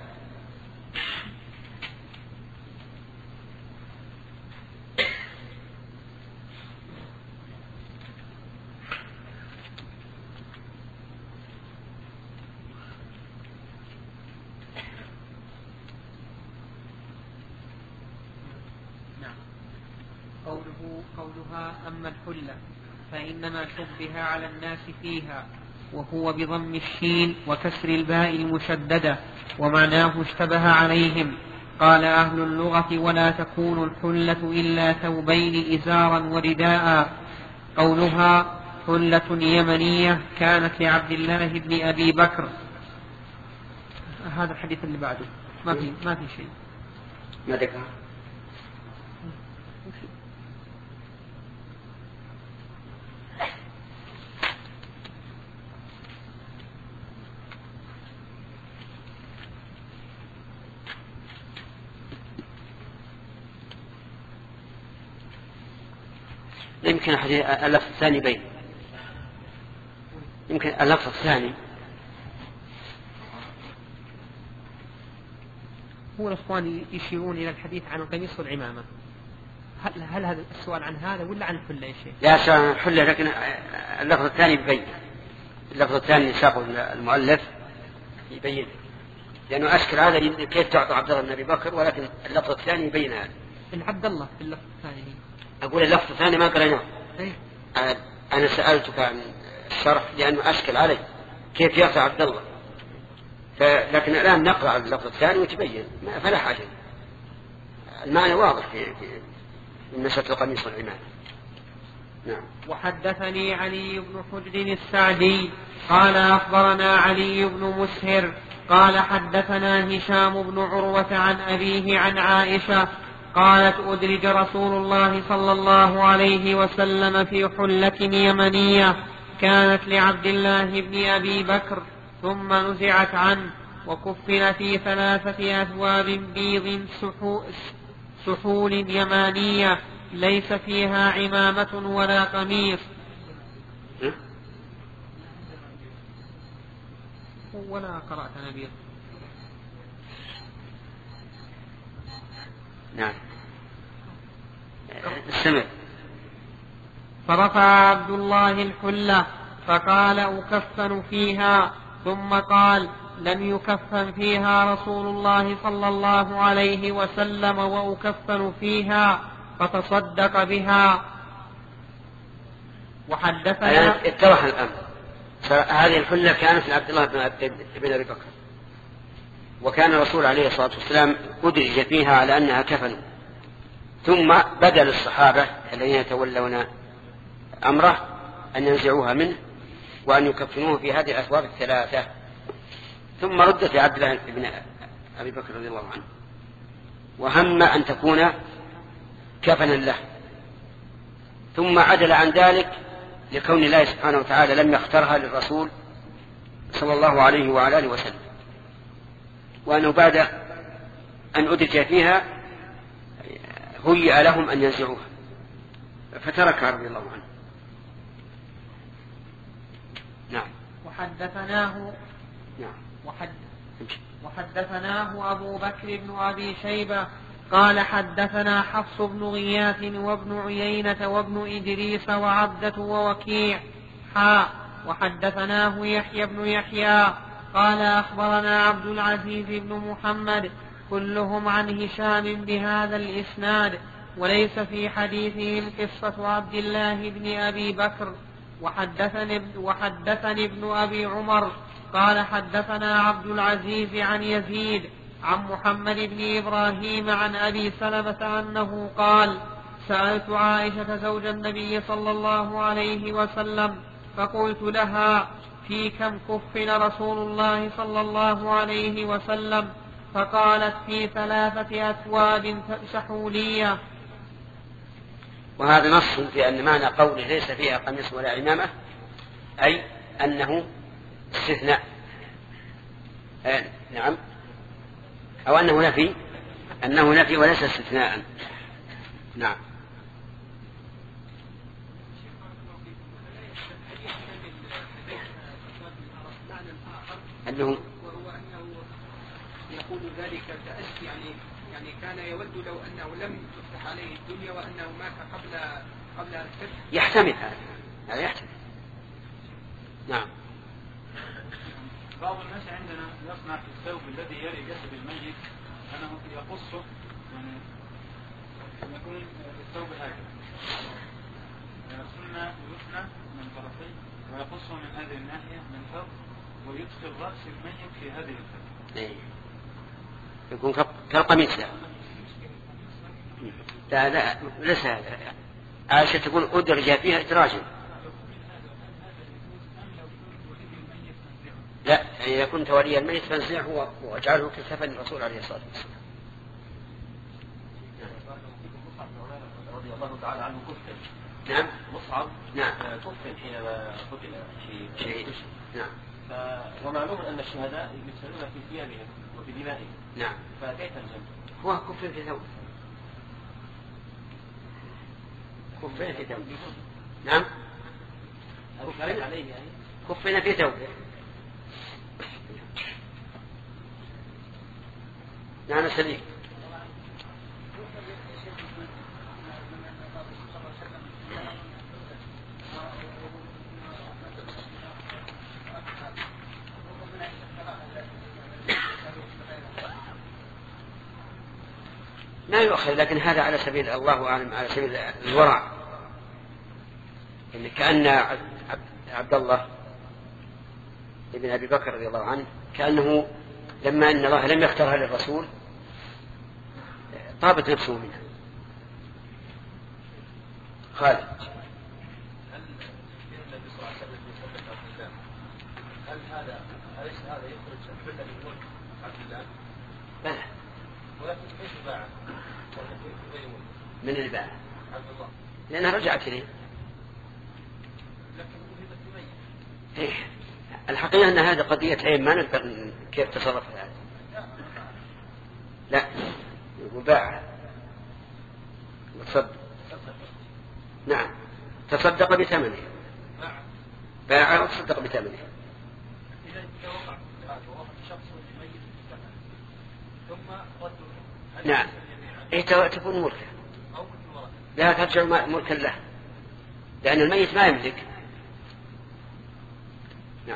قوله قولها أما الحلة فإنما شبه على الناس فيها، وهو بضم الشين وكسر الباء المشددة، ومعناه اشتبه عليهم. قال أهل اللغة: ولا تكون الحلة إلا ثوبين إزارا ورداء. قولها حلة يمنية كانت لعبد الله بن أبي بكر. هذا الحديث اللي بعده ما في ما في شيء. ما ذكر. يمكن اللفظ الثاني بين يمكن اللفظ الثاني هو الأخوان يشيرون إلى الحديث عن القميص والعمامة. هل, هل هذا السؤال عن هذا ولا عن الحلة يا شيخ؟ لا سؤال عن الحلة، لكن اللفظ الثاني يبين. اللفظ الثاني ساقه المؤلف يبين، لأنه أشكل هذا كيف تعطى عبد الله بن أبي بكر، ولكن اللفظ الثاني يبين هذا. عبد الله في اللفظ الثاني أقول اللفظ الثاني ما قرأناه. أنا سألتك عن الشرح لأنه أشكل علي كيف يرفع عبد الله، لكن الآن نقرأ اللفظ الثاني وتبين فلا حاجة. المعنى واضح في مسألة القميص والعمامة. نعم. وحدثني علي بن حجر السعدي قال أخبرنا علي بن مسهر قال حدثنا هشام بن عروة عن أبيه عن عائشة قالت أدرج رسول الله صلى الله عليه وسلم في حلة يمنية كانت لعبد الله بن أبي بكر ثم نزعت عنه وكفن في ثلاثة أثواب بيض سحول يمانية ليس فيها عمامة ولا قميص. ولا قرأت نبيل. نعم. السمع. فرفع عبد الله الحلة فقال أكفن فيها، ثم قال لم يكفن فيها رسول الله صلى الله عليه وسلم وأكفن فيها فتصدق بها. وحدثنا اتضح الأمر. هذه الحلة كانت لعبد الله بن أبي بكر، وكان الرسول عليه الصلاة والسلام أدرج فيها على أنها كفن، ثم بدل الصحابة الذين يتولون أمره أن ينزعوها منه وأن يكفنوه في هذه الأثواب الثلاثة، ثم ردت لعبد الله بن أبي بكر رضي الله عنه، وهم أن تكون كفنا له، ثم عدل عن ذلك لكون الله سبحانه وتعالى لم يخترها للرسول صلى الله عليه وعلى آله وسلم، وأنه بعد أن أدرج فيها هيئ لهم أن ينزعوها فتركها رضي الله عنه. نعم. وحدثناه نعم. وحد وحدثناه أبو بكر بن أبي شيبة قال حدثنا حفص بن غياث وابن عيينة وابن إدريس وعبدة ووكيع حاء. وحدثناه يحيى بن يحيى قال أخبرنا عبد العزيز بن محمد كلهم عن هشام بهذا الإسناد، وليس في حديثهم قصة عبد الله بن أبي بكر. وحدثني, وحدثني ابن أبي عمر قال حدثنا عبد العزيز عن يزيد عن محمد بن إبراهيم عن أبي سلمة أنه قال سألت عائشة زوج النبي صلى الله عليه وسلم فقلت لها في كم كفن رسول الله صلى الله عليه وسلم؟ فقالت في ثلاثة أثواب سحولية. وهذا نص في أن معنى قوله ليس فيها قميص ولا عمامة أي أنه استثناء. آه نعم، أو أنه نفي، أنه نفي وليس استثناء. نعم. أنه يقول ذلك تأسي يعني يعني كان يود لو أنه لم تفتح عليه الدنيا وأنه مات قبل قبل الفتح. يحتمل هذا، هذا يحتمل. نعم. بعض الناس عندنا يصنع في الثوب الذي يلي جسد الميت أنه يقصه، يعني يكون الثوب هكذا يصنع ويثنى من طرفين ويقصه من هذه الناحية من فوق ويدخل رأس الميت في هذه الفتحة. إيه. يكون كالقميص. لا لا ليس هذا. عائشة تقول أدرج فيها إدراجا. لا، يعني إذا كنت ولي الميت فانزعه واجعله كسفن الرسول عليه الصلاة والسلام. رضي الله تعالى عنه كفن. نعم. مصعب. نعم. كفن حينما قتل في شهيد. نعم. ومعلوم أن الشهداء يسألون في ثيابهم وفي دمائهم. نعم. فكيف الجمع؟ هو كفن في ثوب. كفن في ثوب. نعم. كفن عليه يعني. كفن في ثوب. نعم سليم. ما يؤخذ، لكن هذا على سبيل الله أعلم على سبيل الورع، إن كأن عبد الله ابن أبي بكر رضي الله عنه كأنه لما أن الله لم يختارها للرسول طابت نفسه منها. خالد هل النبي صلى الله عليه وسلم يصدق عبد الله؟ هل هذا أليس هذا يخرج بدل من ملك عبد الله؟ لا، ولكن كيف باع؟ من اللي باع؟ عبد الله، لأنها رجعت إليه. لكن وجدت ميت. إيه، الحقيقة أن هذه قضية عين ما نقدر كيف تصرف هذا. لا، وباع وتصدق. نعم، تصدق بثمنه، باع وتصدق بثمنه. نعم، إيه تكون ملكا، لا ترجع ملكا له، لأن الميت ما يملك. نعم.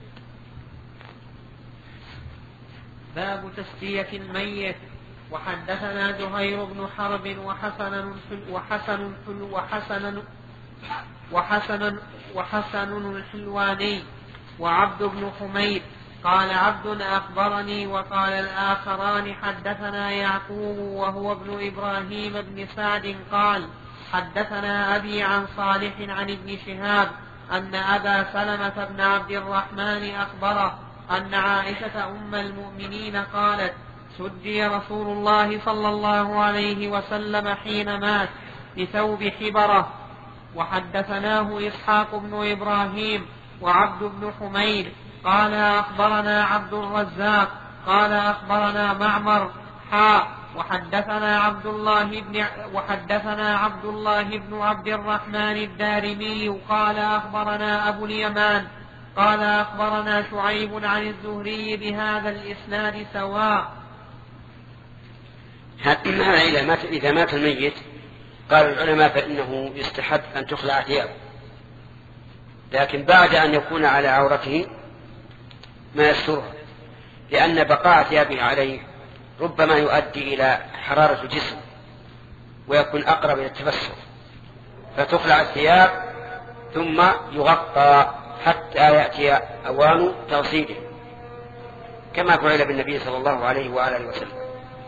باب تسلية الميت. وحدثنا زهير بن حرب وحسن وحسن وحسن وحسن وحسن الحلواني وعبد بن حميد قال عبد أخبرني وقال الآخران حدثنا يعقوب وهو ابن إبراهيم بن سعد قال حدثنا أبي عن صالح عن ابن شهاب أن أبا سلمة بن عبد الرحمن أخبره أن عائشة أم المؤمنين قالت سدي رسول الله صلى الله عليه وسلم حين مات بثوب حبرة. وحدثناه إسحاق بن إبراهيم وعبد بن حميد قال أخبرنا عبد الرزاق قال أخبرنا معمر حاء وحدثنا عبد الله بن وحدثنا عبد الله بن عبد الرحمن الدارمي قال أخبرنا أبو اليمان قال أخبرنا شعيب عن الزهري بهذا الإسناد سواء. إذا مات الميت قال العلماء فإنه يستحب أن تخلع ثيابه، لكن بعد أن يكون على عورته ما يسترها، لأن بقاء ثيابه عليه ربما يؤدي إلى حرارة الجسم ويكون أقرب إلى التبسم، فتخلع الثياب ثم يغطى حتى يأتي أوان تغسيله كما فعل بالنبي صلى الله عليه وآله وسلم.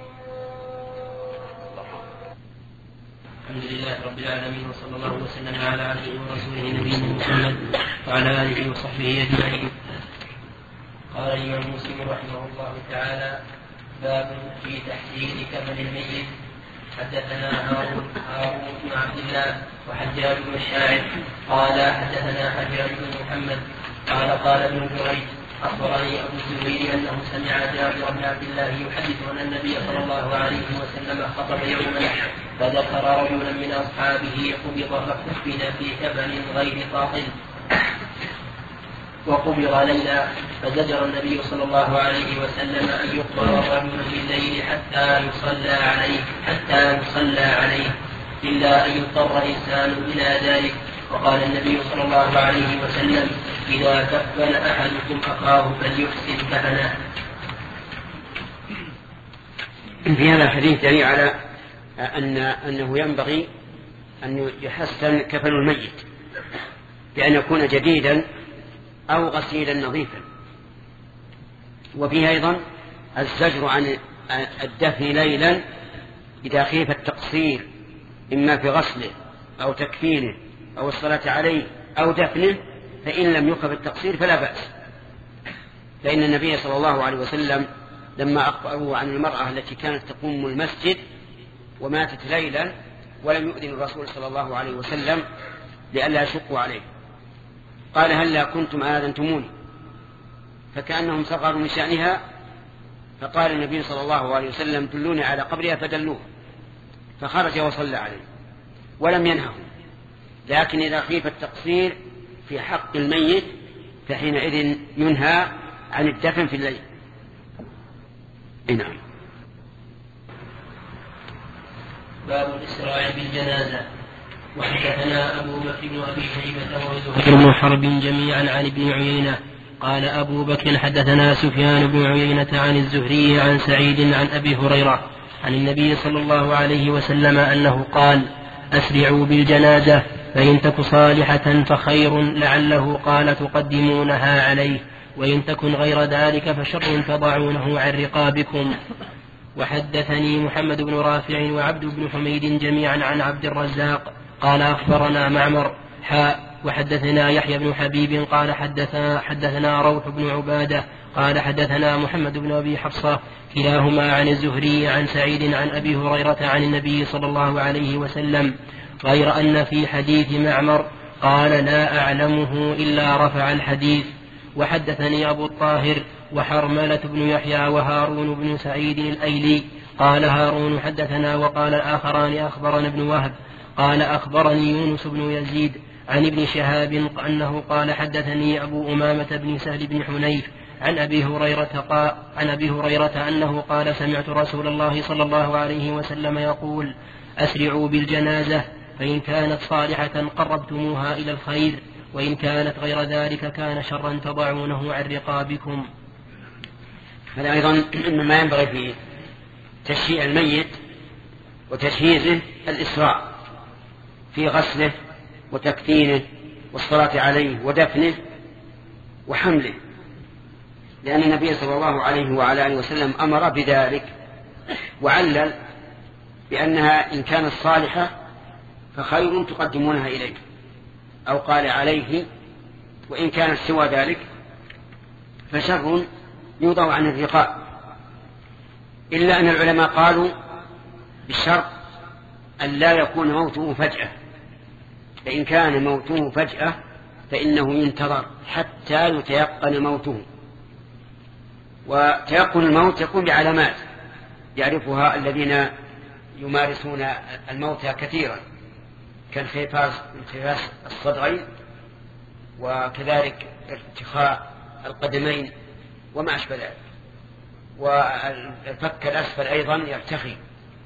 الحمد لله رب العالمين وصلى الله وسلم على عبده ورسوله نبينا محمد وعلى آله وصحبه أجمعين. قال الإمام مسلم رحمه الله تعالى باب في تحسين كفن الميت. حدثنا هارون هارون بن عبد الله وحجاج بن الشاعر قال حدثنا حجاج بن محمد قال قال ابن جريج أخبرني أبو الزبير أنه سمع جابر بن عبد الله يحدث أن النبي صلى الله عليه وسلم خطب يوما فذكر رجلا من أصحابه قبض فكفن في كفن غير طاقل وقبض ليلا فزجر النبي صلى الله عليه وسلم أن يقبر الرجل في الليل حتى يصلى عليه حتى يصلى عليه إلا أن يضطر إنسان إلى ذلك. وقال النبي صلى الله عليه وسلم إذا كفن أحدكم أخاه فليحسن كفنه. في هذا الحديث دليل على أن أنه ينبغي أن يحسن كفن الميت بأن يكون جديدا أو غسيلا نظيفا. وفيه أيضا الزجر عن الدفن ليلا إذا خيف التقصير إما في غسله أو تكفينه أو الصلاة عليه أو دفنه، فإن لم يخف التقصير فلا بأس، فإن النبي صلى الله عليه وسلم لما أخبره عن المرأة التي كانت تقوم المسجد وماتت ليلا ولم يؤذن الرسول صلى الله عليه وسلم لئلا يشقوا عليه قال هلا كنتم آذنتموني، فكأنهم صغروا من شأنها، فقال النبي صلى الله عليه وسلم دلوني على قبرها فدلوه، فخرج وصلى عليه ولم ينهه. لكن إذا خيف التقصير في حق الميت فحينئذ ينهى عن الدفن في الليل. نعم. باب الإسراع بالجنازة. وحدثنا أبو بكر بن أبي شيبة وزهير بن حرب جميعا عن ابن عيينة قال أبو بكر حدثنا سفيان بن عيينة عن الزهري عن سعيد عن أبي هريرة عن النبي صلى الله عليه وسلم أنه قال: أسرعوا بالجنازة فإن تك صالحة فخير، لعله قال تقدمونها عليه، وإن تكن غير ذلك فشر تضعونه عن رقابكم. وحدثني محمد بن رافع وعبد بن حميد جميعا عن عبد الرزاق قال أخبرنا معمر حاء وحدثنا يحيى بن حبيب قال حدثنا, حدثنا روح بن عبادة قال حدثنا محمد بن أبي حفصة كلاهما عن الزهري عن سعيد عن أبي هريرة عن النبي صلى الله عليه وسلم، غير أن في حديث معمر قال لا أعلمه إلا رفع الحديث. وحدثني أبو الطاهر وحرملة بن يحيى وهارون بن سعيد الأيلي قال هارون حدثنا، وقال الآخران أخبرنا ابن وهب قال أخبرني يونس بن يزيد عن ابن شهاب أنه قال حدثني أبو أمامة بن سهل بن حنيف عن أبي هريرة قال عن أبي هريرة أنه قال سمعت رسول الله صلى الله عليه وسلم يقول: أسرعوا بالجنازة فإن كانت صالحة قربتموها إلى الخير، وإن كانت غير ذلك كان شرا تضعونه عن رقابكم. هذا أيضا مما ينبغي في تشييع الميت وتجهيزه الإسراع في غسله وتكفينه والصلاة عليه ودفنه وحمله، لأن النبي صلى الله عليه وعلى آله وسلم أمر بذلك، وعلل بأنها إن كانت صالحة فخير تقدمونها إليه، أو قال عليه، وإن كانت سوى ذلك فشر يوضع عن الرقاب. إلا أن العلماء قالوا بالشرط أن لا يكون موته فجأة، فإن كان موته فجأة فإنه ينتظر حتى يتيقن موته. وتيقن الموت يكون بعلامات يعرفها الذين يمارسون الموت كثيرا، كالخفاص الصدغين، وكذلك ارتخاء القدمين وما أشبه ذلك، والفك الأسفل أيضا يرتخي.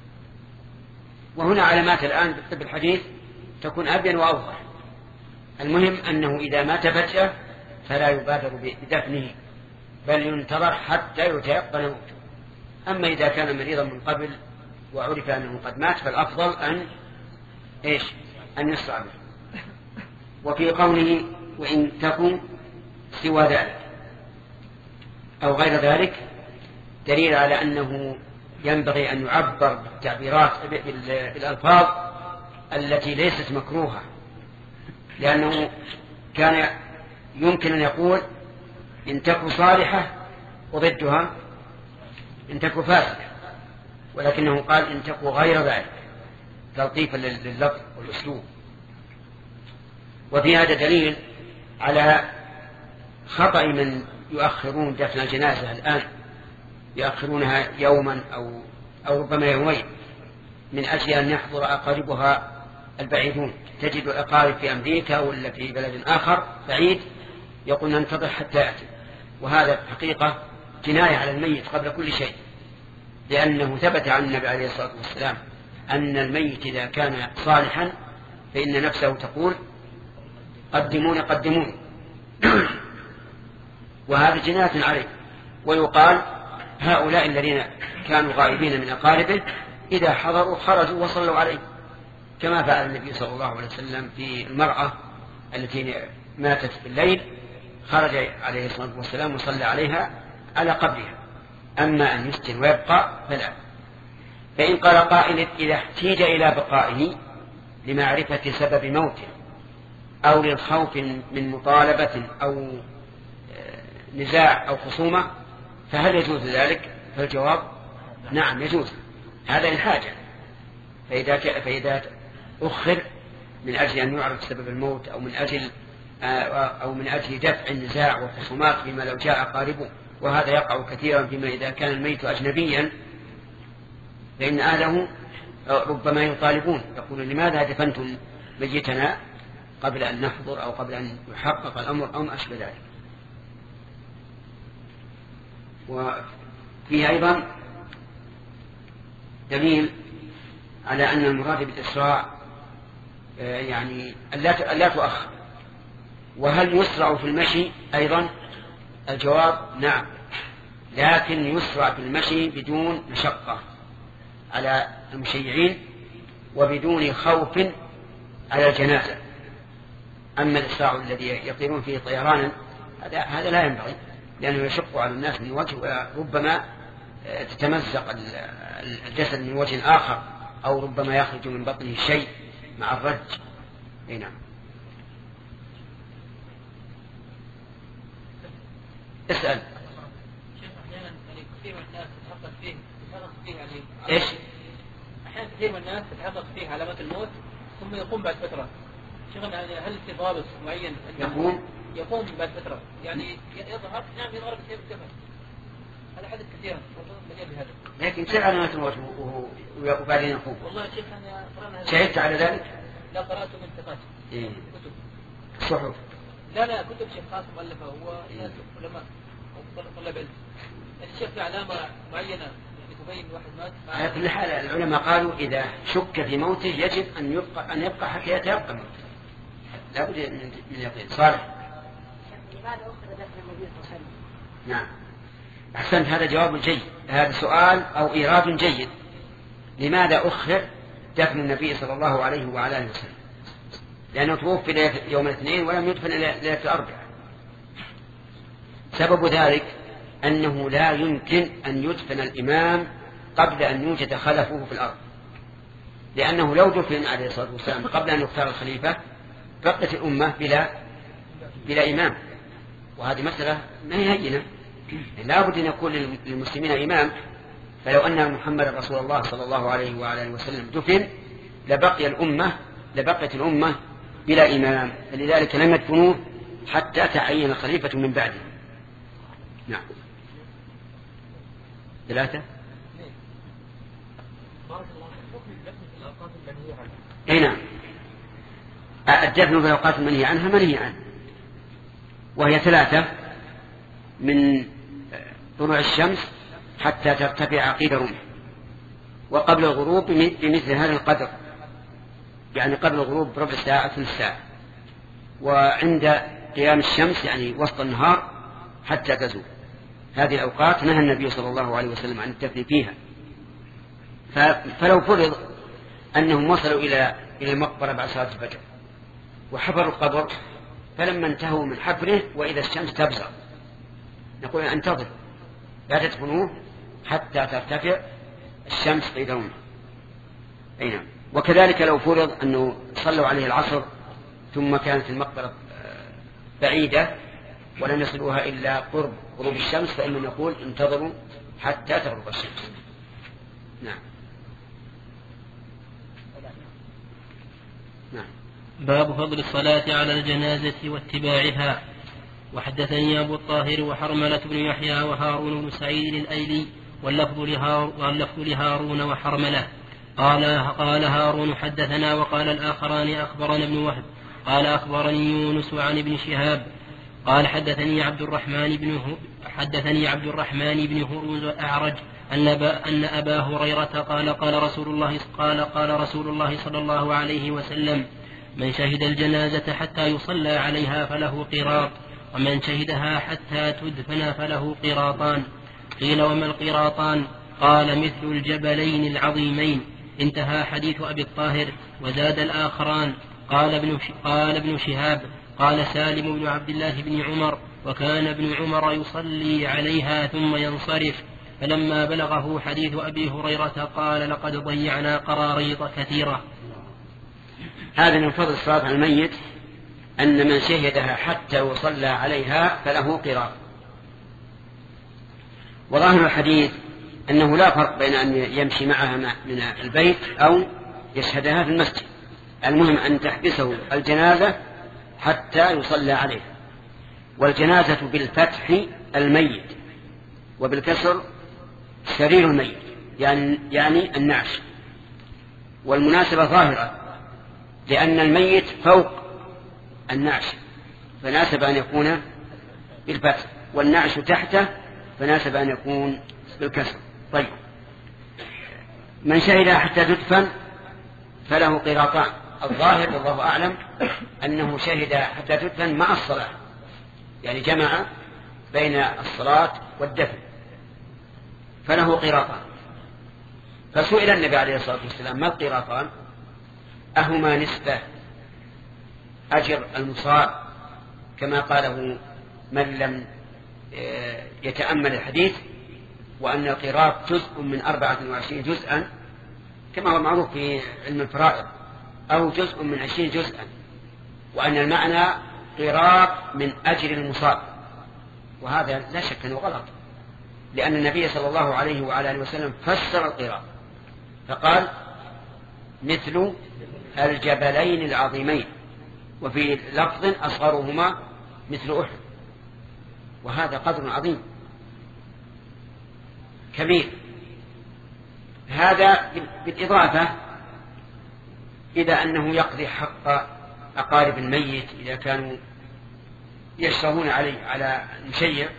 وهنا علامات الآن بالطب الحديث تكون أبين وأوضح. المهم أنه إذا مات فجأة فلا يبادر بدفنه، بل ينتظر حتى يتيقن موته. أما إذا كان مريضا من قبل وعرف أنه قد مات فالأفضل أن إيش أن يسرع به. وفي قوله وإن تكن سوى ذلك أو غير ذلك دليل على أنه ينبغي أن يعبر بالتعبيرات بالألفاظ التي ليست مكروهة، لأنه كان يمكن أن يقول إن تكن صالحة وضدها إن تكن فاسدة، ولكنه قال إن تكن غير ذلك تلطيفا لللفظ والأسلوب. وفي هذا دليل على خطأ من يؤخرون دفن الجنازة الآن، يؤخرونها يوما أو, أو ربما يومين من أجل أن يحضر أقاربها البعيدون. تجد الأقارب في أمريكا ولا في بلد آخر بعيد يقول ننتظر حتى يأتي، وهذا حقيقة جناية على الميت قبل كل شيء، لأنه ثبت عن النبي عليه الصلاة والسلام أن الميت إذا كان صالحا فإن نفسه تقول قدمون قدمون وهذا جناية عليه. ويقال هؤلاء الذين كانوا غائبين من أقاربه إذا حضروا خرجوا وصلوا عليه، كما فعل النبي صلى الله عليه وسلم في المرأة التي ماتت في الليل، خرج عليه الصلاة والسلام وصلى عليها على قبرها. أما أن يسجن ويبقى فلا. فإن قال قائل إذا احتيج إلى بقائه لمعرفة سبب موته أو للخوف من مطالبة أو نزاع أو خصومة فهل يجوز ذلك؟ فالجواب نعم يجوز، هذا الحاجة. فإذا, فإذا أخر من أجل أن يعرف سبب الموت أو من أجل أو من أجل دفع النزاع والخصومات فيما لو جاء قاربه، وهذا يقع كثيرا فيما إذا كان الميت أجنبيا، فإن أهله ربما يطالبون يقولون لماذا دفنتم ميتنا قبل أن نحضر أو قبل أن يحقق الأمر أو ما أشبه ذلك. وفيه أيضا دليل على أن المراد بالإسراع يعني لا تؤخر. وهل يسرع في المشي أيضا؟ الجواب نعم، لكن يسرع في المشي بدون مشقة، على المشيعين وبدون خوف على الجنازة. أما الإسراع الذي يطيرون فيه طيرانا هذا هذا لا ينبغي، لأنه يشق على الناس من وجه، وربما تتمزق الجسد من وجه آخر، أو ربما يخرج من بطنه شيء مع الرج. نعم. اسأل. كثير من الناس تتحقق فيه تتحقق فيه يعني إيش؟ أحيانا كثير من الناس تتحقق فيه علامات الموت ثم يقوم بعد فترة. شغل يعني هل في ضابط معين يقوم يقوم بعد فترة يعني يظهر نعم يظهر بسبب الكفن؟ هذا حدث كثيرا بهذا. لكن كيف علامات الموت وبعدين يقوم؟ والله شيخ أنا قرأنا شهدت على ذلك؟ لا قرأته من ثقات. إيه. كتب. صحف. لا لا كتب شيخ قاسم مؤلفة هو ناس علماء أو طلاب علم. يعني الشيخ في علامة معينة يعني تبين واحد مات. على كل حال العلماء قالوا إذا شك في موته يجب أن يبقى أن يبقى حتى يتيقن موته. لا بد من يقين. صالح. لماذا أخذ دفن النبي صلى الله عليه وسلم؟ نعم. أحسنت، هذا جواب جيد، هذا سؤال أو إيراد جيد. لماذا أخر دفن النبي صلى الله عليه وعلى آله وسلم؟ لأنه توفي يوم الاثنين ولم يدفن ليلة الأربعاء. سبب ذلك أنه لا يمكن أن يدفن الإمام قبل أن يوجد خلفه في الأرض، لأنه لو دفن عليه الصلاة والسلام قبل أن يختار الخليفة بقت الأمة بلا بلا إمام، وهذه مسألة ما هي هينة. لا بد أن يكون للمسلمين إمام. فلو أن محمد رسول الله صلى الله عليه وآله وسلم دفن لبقي الأمة لبقت الأمة بلا إمام، فلذلك لم يدفنوه حتى تعين الخليفة من بعده. نعم. ثلاثة. أي نعم. الدفن في الأوقات المنهي عنها منهي عنه، وهي ثلاثة: من طلوع الشمس حتى ترتفع قيد رمح، وقبل الغروب بمثل هذا القدر، يعني قبل الغروب بربع ساعة ثلث ساعة، وعند قيام الشمس يعني وسط النهار حتى تزول. هذه الأوقات نهى النبي صلى الله عليه وسلم عن الدفن فيها. فلو فرض أنهم وصلوا إلى إلى المقبرة بعد صلاة الفجر وحفروا القبر، فلما انتهوا من حفره وإذا الشمس تبزغ نقول انتظر لا تدفنوه حتى ترتفع الشمس قيد رمح. أي نعم. وكذلك لو فرض أنه صلوا عليه العصر ثم كانت المقبرة بعيدة ولم يصلوها إلا قرب غروب الشمس، فإننا نقول انتظروا حتى تغرب الشمس. نعم. نعم. باب فضل الصلاة على الجنازة واتباعها. وحدثني أبو الطاهر وحرملة بن يحيى وهارون بن سعيد الأيلي واللفظ لهار واللفظ لهارون وحرملة. قال قال هارون حدثنا، وقال الآخران أخبرنا ابن وهب قال أخبرني يونس عن ابن شهاب قال حدثني عبد الرحمن بن حدثني عبد الرحمن بن هرمز الأعرج أن أن أبا هريرة قال قال رسول الله قال قال رسول الله صلى الله عليه وسلم: من شهد الجنازة حتى يصلى عليها فله قراط، ومن شهدها حتى تدفن فله قراطان. قيل: وما القراطان؟ قال: مثل الجبلين العظيمين. انتهى حديث أبي الطاهر. وزاد الآخران. قال ابن قال ابن شهاب قال سالم بن عبد الله بن عمر: وكان ابن عمر يصلي عليها ثم ينصرف. فلما بلغه حديث أبي هريرة قال: لقد ضيعنا قراريط كثيرة. هذا من فضل الصلاة على الميت أن من شهدها حتى يصلى عليها فله قراط. وظاهر الحديث أنه لا فرق بين أن يمشي معها من البيت أو يشهدها في المسجد، المهم أن تحبسه الجنازة حتى يصلى عليها. والجنازة بالفتح الميت، وبالكسر سرير الميت، يعني, يعني النعش. والمناسبة ظاهرة، لأن الميت فوق النعش فناسب أن يكون بالفتح، والنعش تحته فناسب أن يكون بالكسر. طيب، من شهد حتى تدفن فله قراطان. الظاهر والله أعلم أنه شهد حتى تدفن مع الصلاة، يعني جمع بين الصلاة والدفن، فله قراطان. فسئل النبي عليه الصلاة والسلام: ما القيراطان؟ أهما نسبة أجر المصاب كما قاله من لم يتأمل الحديث، وأن القيراط جزء من أربعة وعشرين جزءا كما هو معروف في علم الفرائض، أو جزء من عشرين جزءا، وأن المعنى قيراط من أجر المصاب. وهذا لا شك أنه غلط، لأن النبي صلى الله عليه وعلى آله وسلم فسر القيراط فقال: مثل الجبلين العظيمين، وفي لفظ أصغرهما مثل أحد. وهذا قدر عظيم كبير. هذا بالإضافة إلى أنه يقضي حق أقارب الميت إذا كانوا يشتهون عليه على المشيع.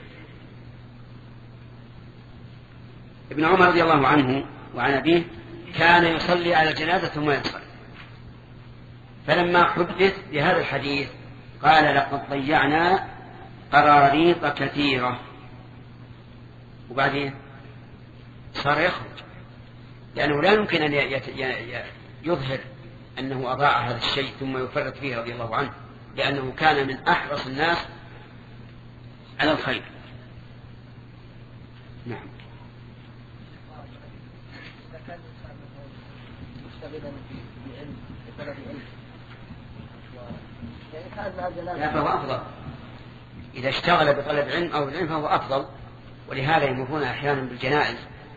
ابن عمر رضي الله عنه وعن أبيه كان يصلي على الجنازة ثم ينصرف، فلما حدث بهذا الحديث قال: لقد ضيعنا قراريط كثيرة. وبعدين صار يخرج، لأنه لا يمكن أن يظهر أنه أضاع هذا الشيء ثم يفرط فيه رضي الله عنه، لأنه كان من أحرص الناس على الخير. نعم. لا، فهو أفضل إذا اشتغل بطلب علم أو العلم فهو أفضل. ولهذا يمرون أحيانا بالجنائز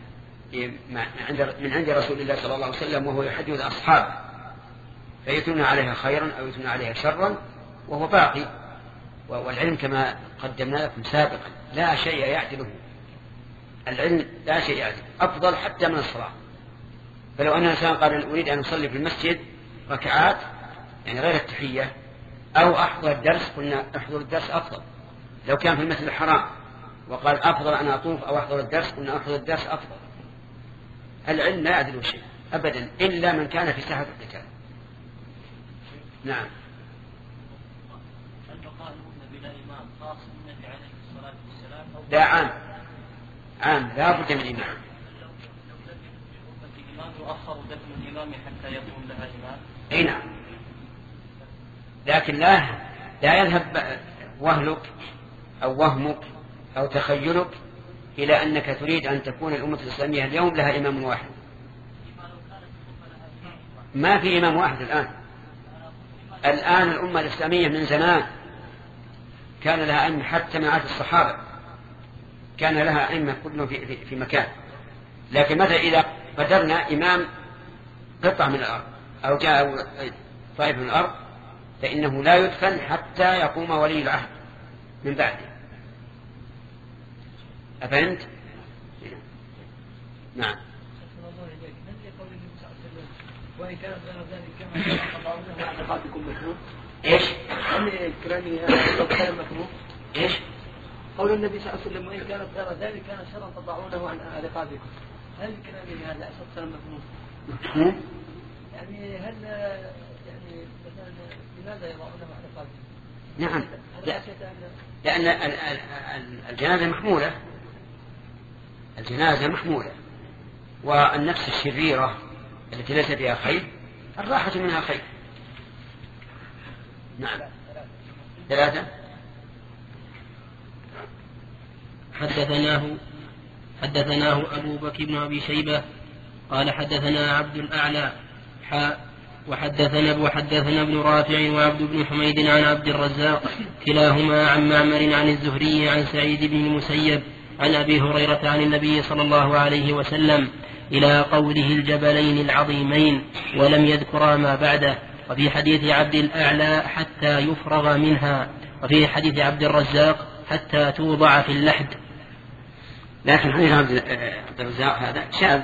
من عند رسول الله صلى الله عليه وسلم وهو يحدث أصحابه، فيتون عليها خيرا أو يتون عليها شرا وهو باقي. والعلم كما قدمنا لكم سابقا لا شيء يعدله، العلم لا شيء يعدل، أفضل حتى من الصلاة. فلو أن الإنسان قال: أريد أن أصلي في المسجد ركعات يعني غير التحية، أو أحضر الدرس، قلنا احضر الدرس أفضل. لو كان في المسجد الحرام وقال: أفضل أن أطوف أو أحضر الدرس، قلنا أحضر الدرس أفضل. العلم لا يعدل شيء أبدا إلا من كان في ساحة القتال. نعم. لا، عام عام لا بد من إمام. يؤخر دفن الإمام حتى يكون لها إمام. أي نعم، لكن لا لا يذهب وهلك أو وهمك أو تخيلك إلى أنك تريد أن تكون الأمة الإسلامية اليوم لها إمام واحد. ما في إمام واحد الآن. الآن الأمة الإسلامية من زمان كان لها أئمة، حتى مع الصحابة كان لها أئمة كلهم في, في, في مكان. لكن متى إذا قدرنا إمام قطعة من الأرض أو جاء طائف من الأرض فإنه لا يدفن حتى يقوم ولي العهد من بعده. أفهمت؟ نعم. وإن كانت غير ذلك كما قطعونه عن رقابكم مكروه. إيش؟ أم كرامي لو كان مكروه؟ إيش؟ قول النبي صلى الله عليه وسلم: وإن كانت غير ذلك كان شرا تضعونه عن رقابكم. هل كلامي هذا أسد سلام مكروه؟ يعني هل يعني مثلا لماذا يضعونه عن رقابكم؟ نعم، لأن الجنازة محمولة، الجنازة محمولة، والنفس الشريرة التي ليس فيها خير الراحة منها خير. نعم. ثلاثة. حدثناه حدثناه أبو بكر بن أبي شيبة قال حدثنا عبد الأعلى حاء وحدثنا وحدثنا ابن رافع وعبد بن حميد عن عبد الرزاق كلاهما عن معمر عن الزهري عن سعيد بن المسيب عن أبي هريرة عن النبي صلى الله عليه وسلم إلى قوله الجبلين العظيمين ولم يذكر ما بعده. وفي حديث عبد الأعلى حتى يفرغ منها، وفي حديث عبد الرزاق حتى توضع في اللحد. لكن حديث عبد الرزاق هذا شاذ،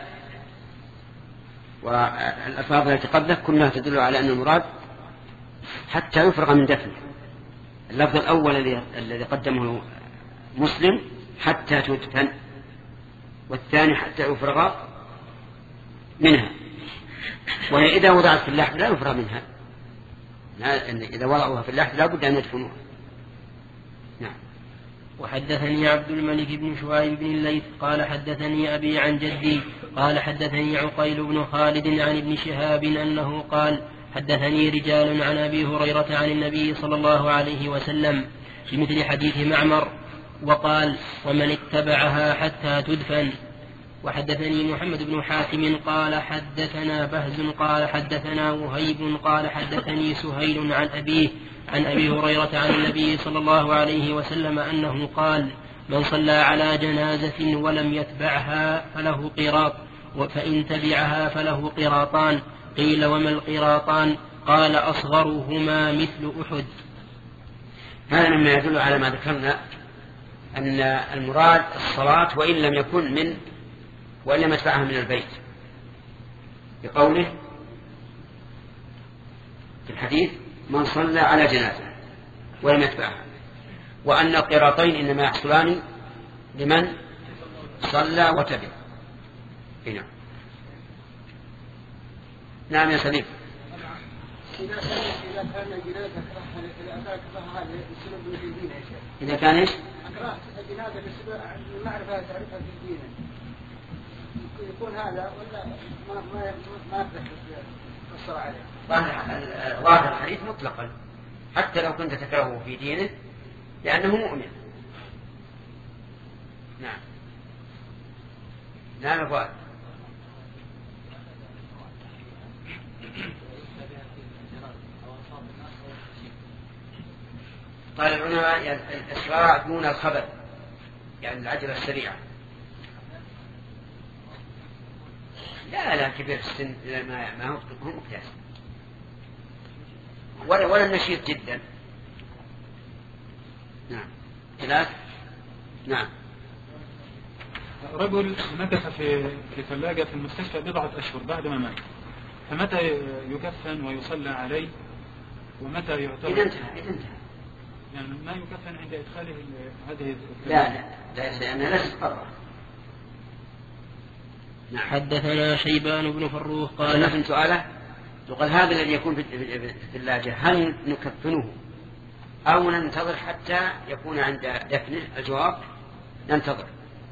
والألفاظ التي قبله كلها تدل على أن المراد حتى يفرغ من دفنه. اللفظ الأول الذي قدمه مسلم حتى تدفن، والثاني حتى يفرغ منها. وهي إذا وضعت في اللحد لا يفرغ منها، إذا وضعوها في اللحد لا بد أن يدفنوها. نعم. وحدثني عبد الملك بن شعيب بن الليث قال حدثني أبي عن جدي قال حدثني عقيل بن خالد عن ابن شهاب أنه قال حدثني رجال عن أبي هريرة عن النبي صلى الله عليه وسلم بمثل حديث معمر وقال ومن اتبعها حتى تدفن. وحدثني محمد بن حاتم قال حدثنا بهز قال حدثنا وهيب قال حدثني سهيل عن أبيه عن أبي هريرة عن النبي صلى الله عليه وسلم أنه قال من صلى على جنازة ولم يتبعها فله قيراط فإن تبعها فله قيراطان. قيل وما القيراطان؟ قال أصغرهما مثل أحد. هذا مما يدل على ما ذكرنا أن المراد الصلاة وإن لم يكن من وإن لم يتبعها من البيت بقوله في الحديث من صلى على جنازة ولم يتبعها، وأن القيراطين إنما يحصلان لمن صلى وتبع. هنا نعم يا سليم. إذا كان إذا كان الجنازة كراهة للسلوك في الدين يا شيخ. إذا كان إيش؟ كراهة الجنازة للسلوك المعرفة تعرفها في الدين. يكون هذا ولا ما ما ما يقدر الصلاة عليه. ظاهر الحديث مطلقا حتى لو كنت تكرهه في دينه لأنه مؤمن. نعم. نعم يا فؤاد. قال العلماء الإسراع دون الخبر يعني العجلة السريعة. لا لا كبير السن ما ما هو مقياس ولا ولا النشيط جدا. نعم. ثلاث. نعم. رجل مكث في في ثلاجة في المستشفى بضعة أشهر بعد ما مات، فمتى يكفن ويصلى عليه ومتى يعتبر؟ إذا انتهى إذا انتهى يعني ما يكفن عند إدخاله هذه لا لا لأنها ليست قبر. نعم. حدثنا شيبان بن فروخ قال نفهم سؤاله وقال هذا الذي يكون في الثلاجة هل نكفنه أو ننتظر حتى يكون عند دفنه؟ الجواب ننتظر.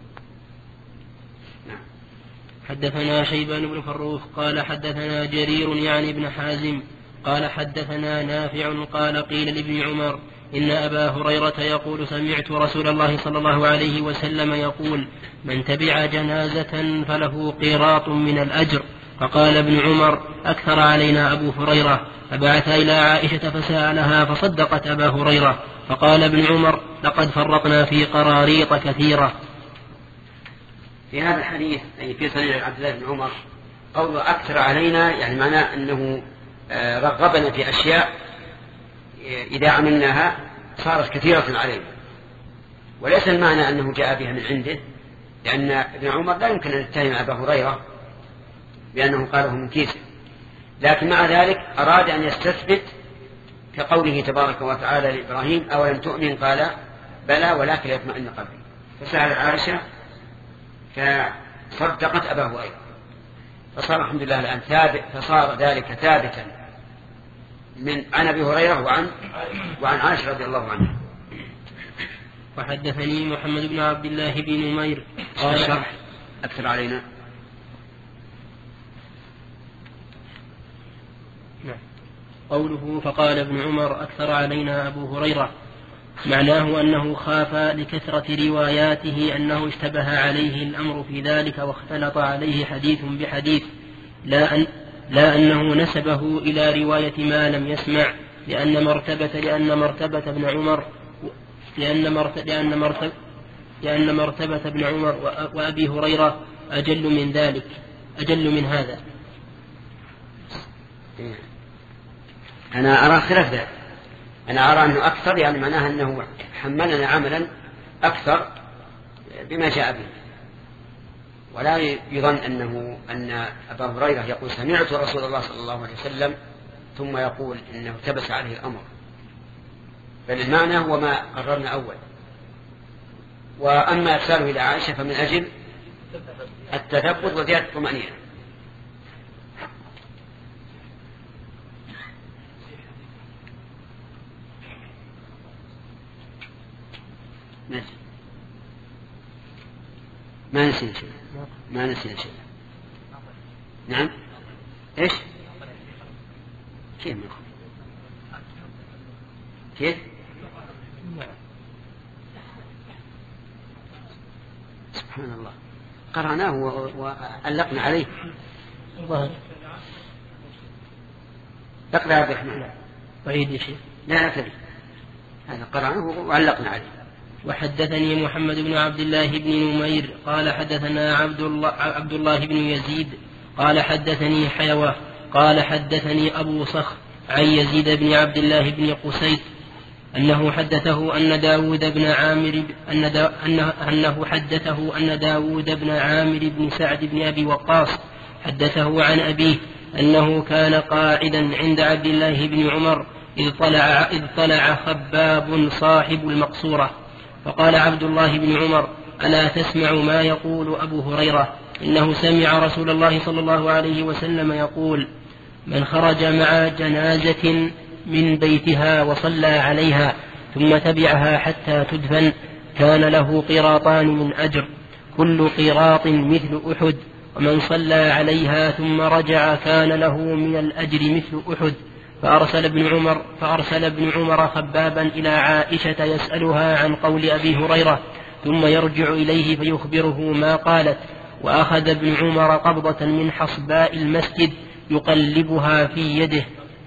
نعم. حدثنا شيبان بن فروخ قال حدثنا جرير يعني ابن حازم قال حدثنا نافع قال قيل لابن عمر إن أبا هريرة يقول سمعت رسول الله صلى الله عليه وسلم يقول من تبع جنازة فله قيراط من الأجر. فقال ابن عمر أكثر علينا أبو هريرة، فبعث إلى عائشة فسألها فصدقت أبا هريرة. فقال ابن عمر لقد فرطنا في قراريط كثيرة. في هذا الحديث أي في صحيح عبد الله بن عمر قول أكثر علينا يعني معناه أنه رغبنا في أشياء إذا عملناها صارت كثيرة علينا، وليس المعنى أنه جاء بها من عنده، لأن ابن عمر لا يمكن أن يتهم أبا هريرة بأنه قاله من كيسه، لكن مع ذلك أراد أن يستثبت كقوله تبارك وتعالى لإبراهيم أولم تؤمن قال بلى ولكن يطمئن قلبي، فسأل عائشة فصدقت أبا هريرة، فصار الحمد لله الآن ثابت، فصار ذلك ثابتا من عن أبي هريرة وعن وعن عائشة رضي الله عنها. وحدثني محمد بن عبد الله بن نمير قال الشرح أكثر علينا. نعم. قوله فقال ابن عمر أكثر علينا أبو هريرة معناه أنه خاف لكثرة رواياته أنه اشتبه عليه الأمر في ذلك واختلط عليه حديث بحديث، لا أن لا أنه نسبه إلى رواية ما لم يسمع، لأن مرتبة لأن مرتبة ابن عمر لأن مرتبة لأن مرتبة لأن مرتبة ابن عمر وأبي هريرة أجل من ذلك أجل من هذا. أنا أرى خلاف ذلك، أنا أرى أنه أكثر يعني معناها أنه حملنا عملا أكثر بما جاء به، ولا يظن أنه أن أبا هريرة يقول سمعت رسول الله صلى الله عليه وسلم ثم يقول إنه التبس عليه الأمر، بل المعنى هو ما قررنا أول. وأما إرساله إلى عائشة فمن أجل التثبت وزيادة الطمأنينة. ماشي. ما نسينا شيء ما نسينا شيء نعم إيش كيف ما كيف سبحان الله قرأناه وعلقنا عليه اقرأ عبد الرحمن وعيد يا شيخ لا أكري هذا قرأناه وعلقنا عليه. وحدثني محمد بن عبد الله بن نمير قال حدثنا عبد الله, عبد الله بن يزيد قال حدثني حيوة قال حدثني أبو صخر عن يزيد بن عبد الله بن قسيد أنه حدثه أن داود بن عامر أن دا أنه حدثه أن داود بن عامر بن سعد بن أبي وقاص حدثه عن أبيه أنه كان قاعدا عند عبد الله بن عمر إذ طلع, إذ طلع خباب صاحب المقصورة فقال عبد الله بن عمر ألا تسمع ما يقول أبو هريرة إنه سمع رسول الله صلى الله عليه وسلم يقول من خرج مع جنازة من بيتها وصلى عليها ثم تبعها حتى تدفن كان له قيراطان من أجر كل قيراط مثل أحد ومن صلى عليها ثم رجع كان له من الأجر مثل أحد. فأرسل ابن عمر, فأرسل ابن عمر خبابا إلى عائشة يسألها عن قول أبي هريرة ثم يرجع إليه فيخبره ما قالت. وأخذ ابن عمر قبضة من حصباء المسجد يقلبها في يده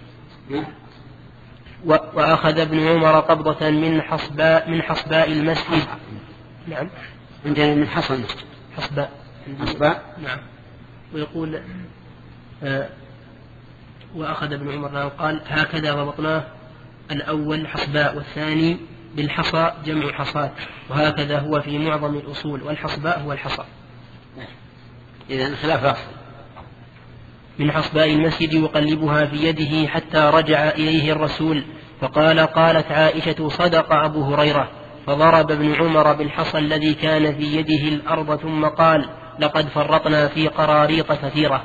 وأخذ ابن عمر قبضة من حصباء من حصباء المسجد. نعم عندنا من حصى المسجد حصباء حصباء نعم. ويقول آه وأخذ ابن عمر قال هكذا ربطناه الأول حصباء والثاني بالحصى جمع حصاة وهكذا هو في معظم الأصول والحصباء هو الحصى. إذن خلاف أصل من حصباء المسجد يقلبها في يده حتى رجع إليه الرسول فقال قالت عائشة صدق أبو هريرة فضرب ابن عمر بالحصى الذي كان في يده الأرض ثم قال لقد فرطنا في قراريط كثيرة.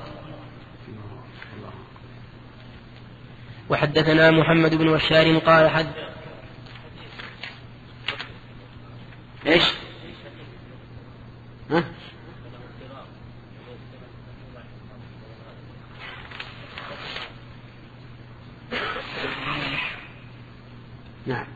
وحدثنا محمد بن بشار قال حد إيش ها؟ نعم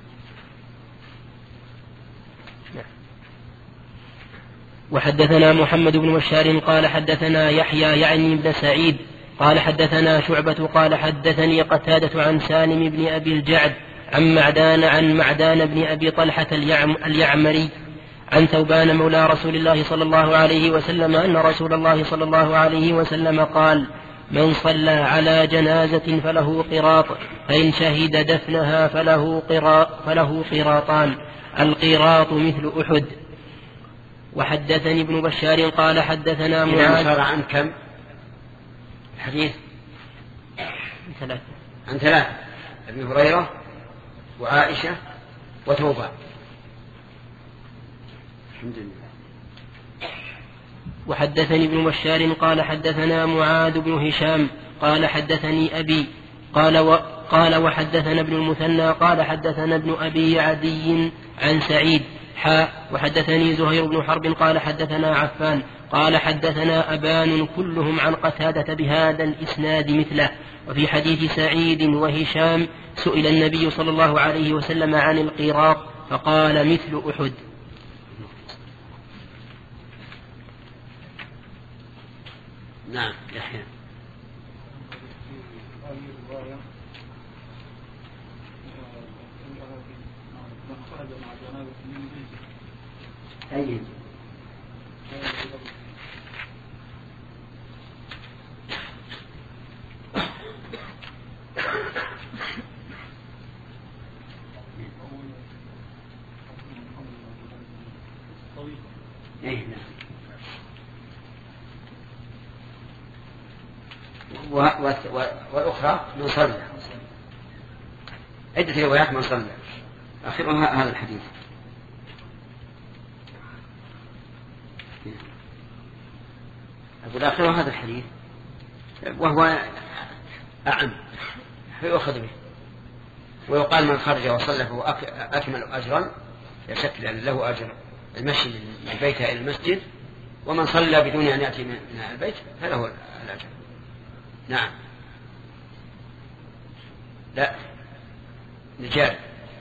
وحدثنا محمد بن بشار قال حدثنا يحيى يعني بن سعيد قال حدثنا شعبة قال حدثني قتادة عن سالم بن أبي الجعد عن معدان عن معدان بن أبي طلحة اليعمري عن ثوبان مولى رسول الله صلى الله عليه وسلم أن رسول الله صلى الله عليه وسلم قال من صلى على جنازة فله قراط فإن شهد دفنها فله, فله قراطان القراط مثل أحد. وحدثني ابن بشار قال حدثنا معاذ صار عن كم الحديث عن ثلاثة عن ثلاثة ابن هريرة وعائشة وتوبة. الحمد لله. وحدثني ابن بشار قال حدثنا معاذ بن هشام قال حدثني أبي قال, و قال وحدثنا ابن المثنى قال حدثنا ابن أبي عدي عن سعيد حاء وحدثني زهير بن حرب قال حدثنا عفان قال حدثنا أبان كلهم عن قتادة بهذا الإسناد مثله. وفي حديث سعيد وهشام سئل النبي صلى الله عليه وسلم عن القراط فقال مثل أحد. نعم يحيى أي والأخرى من صلى عدة روايات من صلى آخرها هذا الحديث. أقول آخرها هذا الحديث وهو أعم فيؤخذ به ويقال من خرج وصلى فهو أكمل أجرا يشكل له أجر المشي من بيته إلى المسجد ومن صلى بدون أن يأتي من البيت فله الأجر. نعم. لا رجال.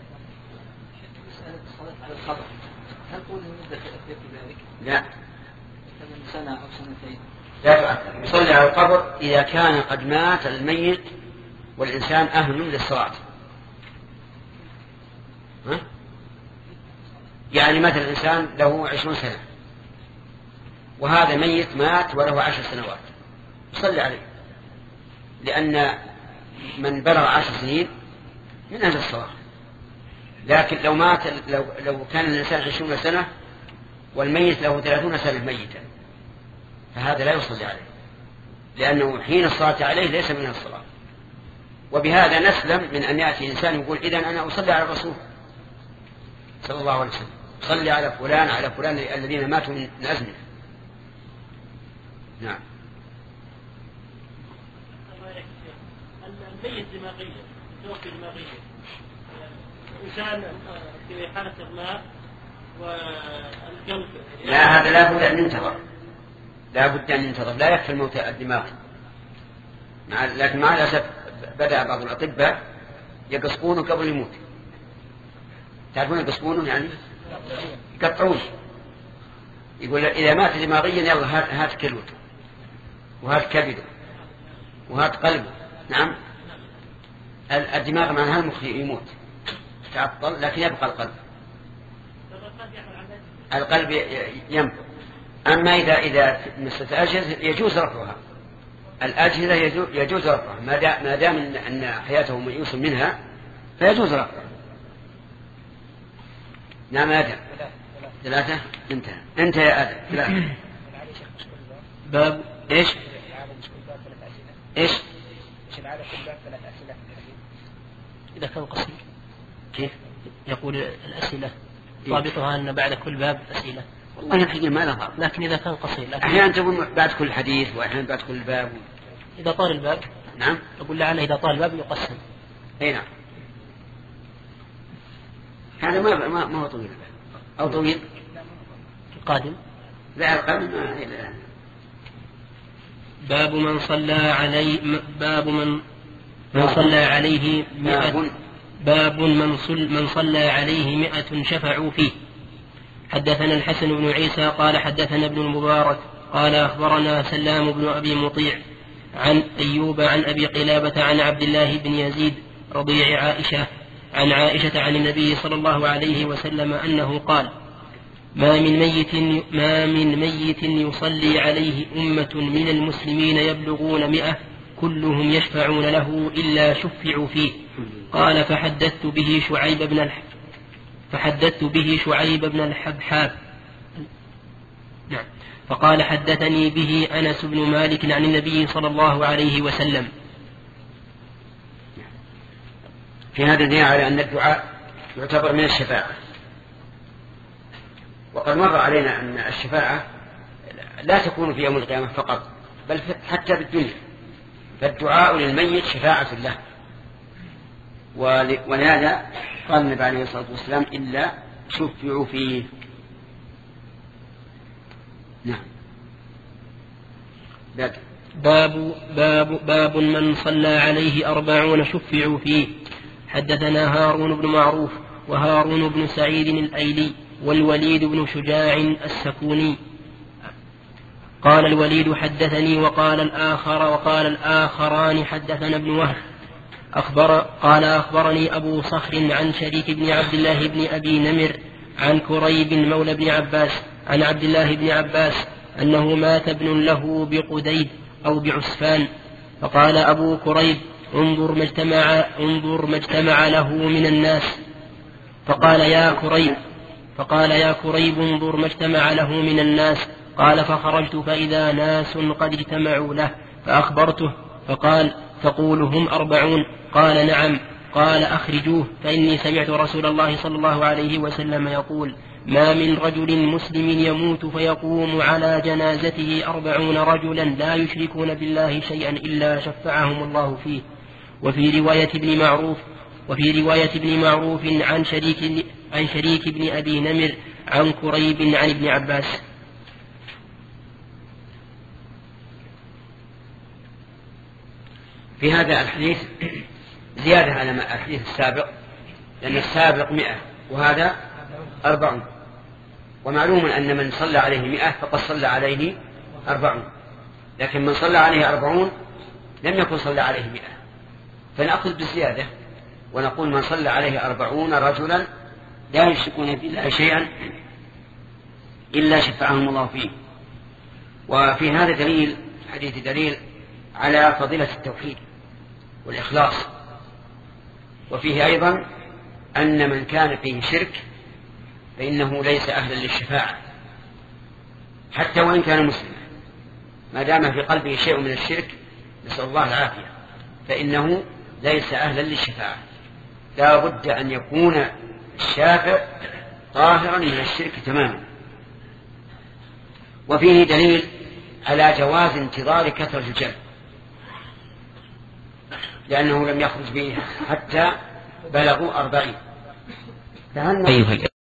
الصلاة على القبر هل قوله مدة تأثير بذلك؟ لا. ثمان سنة أو سنتين. لا تؤثر. يصلي على القبر إذا كان قد مات الميت والإنسان أهل للصلاة. ها؟ يعني مثل الإنسان له عشرون سنة وهذا ميت مات وله عشر سنوات يصلي عليه، لأن من بلغ عشر سنين من أهل الصلاة. لكن لو مات لو, لو كان الإنسان عشرون سنة والميت له ثلاثون سنة ميتا فهذا لا يصلي عليه، لأنه حين الصلاة عليه ليس من الصلاة. وبهذا نسلم من أن يأتي إنسان يقول إذن أنا أصلي على الرسول صلى الله عليه وسلم، صلي على فلان على فلان الذين ماتوا من أزمنة. نعم. الميت دماغيا توفي دماغيا إنسان في حالة إغماء والقلب. لا هذا لا بد أن ينتظر، لا بد أن ينتظر، لا يكفي الموت الدماغ. لكن مع الأسف بدأ بعض الأطباء يقصقونه قبل يموت. تعرفون يقصقونه يعني يقطعون، يقول إذا مات دماغيا يلا هات كلوته وهات كبده وهات قلبه. نعم. الدماغ معناها المخ يموت تعطل لكن يبقى القلب. القلب ينبض. أما إذا إذا مثل الأجهزة يجوز رفعها، الأجهزة يجوز رفعها ما دام أن حياته ميؤوس منها فيجوز رفعها. نعم آدم. ثلاثة. انتهى انت يا آدم. ثلاثة. باب إيش إيش إذا كان قصير. كيف يقول الأسئلة ضابطها أن بعد كل باب أسئلة. والله الحقيقة ما لها ضابط، لكن إذا كان قصير لكن أحيانا تقول بعد كل حديث وأحيانا بعد كل باب. إذا طال الباب. نعم. أقول لعله إذا طال الباب يقسم. أي نعم. هذا ما ما ما هو طويل أو طويل. القادم. لا القادم ما. باب من صلى عليه باب من من صلى عليه مئة باب من صل من صلى عليه مئة شفعوا فيه. حدثنا الحسن بن عيسى قال حدثنا ابن المبارك قال أخبرنا سلام بن أبي مطيع عن أيوب عن أبي قلابة عن عبد الله بن يزيد رضيع عائشة عن عائشة عن النبي صلى الله عليه وسلم أنه قال: ما من ميت ما من ميت يصلي عليه أمة من المسلمين يبلغون مئة كلهم يشفعون له إلا شفعوا فيه. قال: فحدثت به شعيب بن الح فحدثت به شعيب بن الحبحاب. نعم. فقال: حدثني به أنس بن مالك عن النبي صلى الله عليه وسلم. في هذا الدليل على أن الدعاء يعتبر من الشفاعة. وقد مر علينا أن الشفاعة لا تكون في يوم القيامة فقط بل حتى بالدنيا، فالدعاء للميت شفاعة له. ولهذا قال النبي عليه الصلاة والسلام: إلا شفعوا فيه. نعم. باب باب باب من صلى عليه أربعون شفعوا فيه. حدثنا هارون بن معروف وهارون بن سعيد الأيلي والوليد بن شجاع السكوني. قال الوليد: حدثني وقال الآخر وقال الآخران حدثنا ابن وهب أخبر قال أخبرني أبو صخر عن شريك بن عبد الله بن أبي نمر عن كريب مولى بن عباس عن عبد الله بن عباس أنه مات ابن له بقديد أو بعسفان. فقال أبو كريب: انظر ما اجتمع انظر ما اجتمع له من الناس. فقال يا كريب فقال يا كريب انظر ما اجتمع له من الناس. قال: فخرجت فإذا ناس قد اجتمعوا له فأخبرته. فقال: تقول هم أربعون؟ قال: نعم. قال: أخرجوه فإني سمعت رسول الله صلى الله عليه وسلم يقول: ما من رجل مسلم يموت فيقوم على جنازته أربعون رجلا لا يشركون بالله شيئا إلا شفعهم الله فيه. وفي رواية ابن معروف وفي رواية ابن معروف عن شريك عن شريك بن أبي نمر عن كريب عن ابن عباس. في هذا الحديث زيادة على الحديث السابق، لأن السابق مئة وهذا أربعون، ومعلوم أن من صلى عليه مئة فقد صلى عليه أربعون، لكن من صلى عليه أربعون لم يكن صلى عليه مئة، فنأخذ بالزيادة ونقول من صلى عليه أربعون رجلا لا يشركون بالله شيئا إلا شفعهم الله فيه. وفي هذا دليل حديث دليل على فضيلة التوحيد والإخلاص، وفيه أيضا أن من كان فيه شرك فإنه ليس أهلا للشفاعة حتى وإن كان مسلما، ما دام في قلبه شيء من الشرك نسأل الله العافية فإنه ليس أهلا للشفاعة، لا بد أن يكون الشافع طاهرا من الشرك تماما. وفيه دليل على جواز انتظار كثرة الجلب، لأنه لم يخرج به حتى بلغوا أربعين.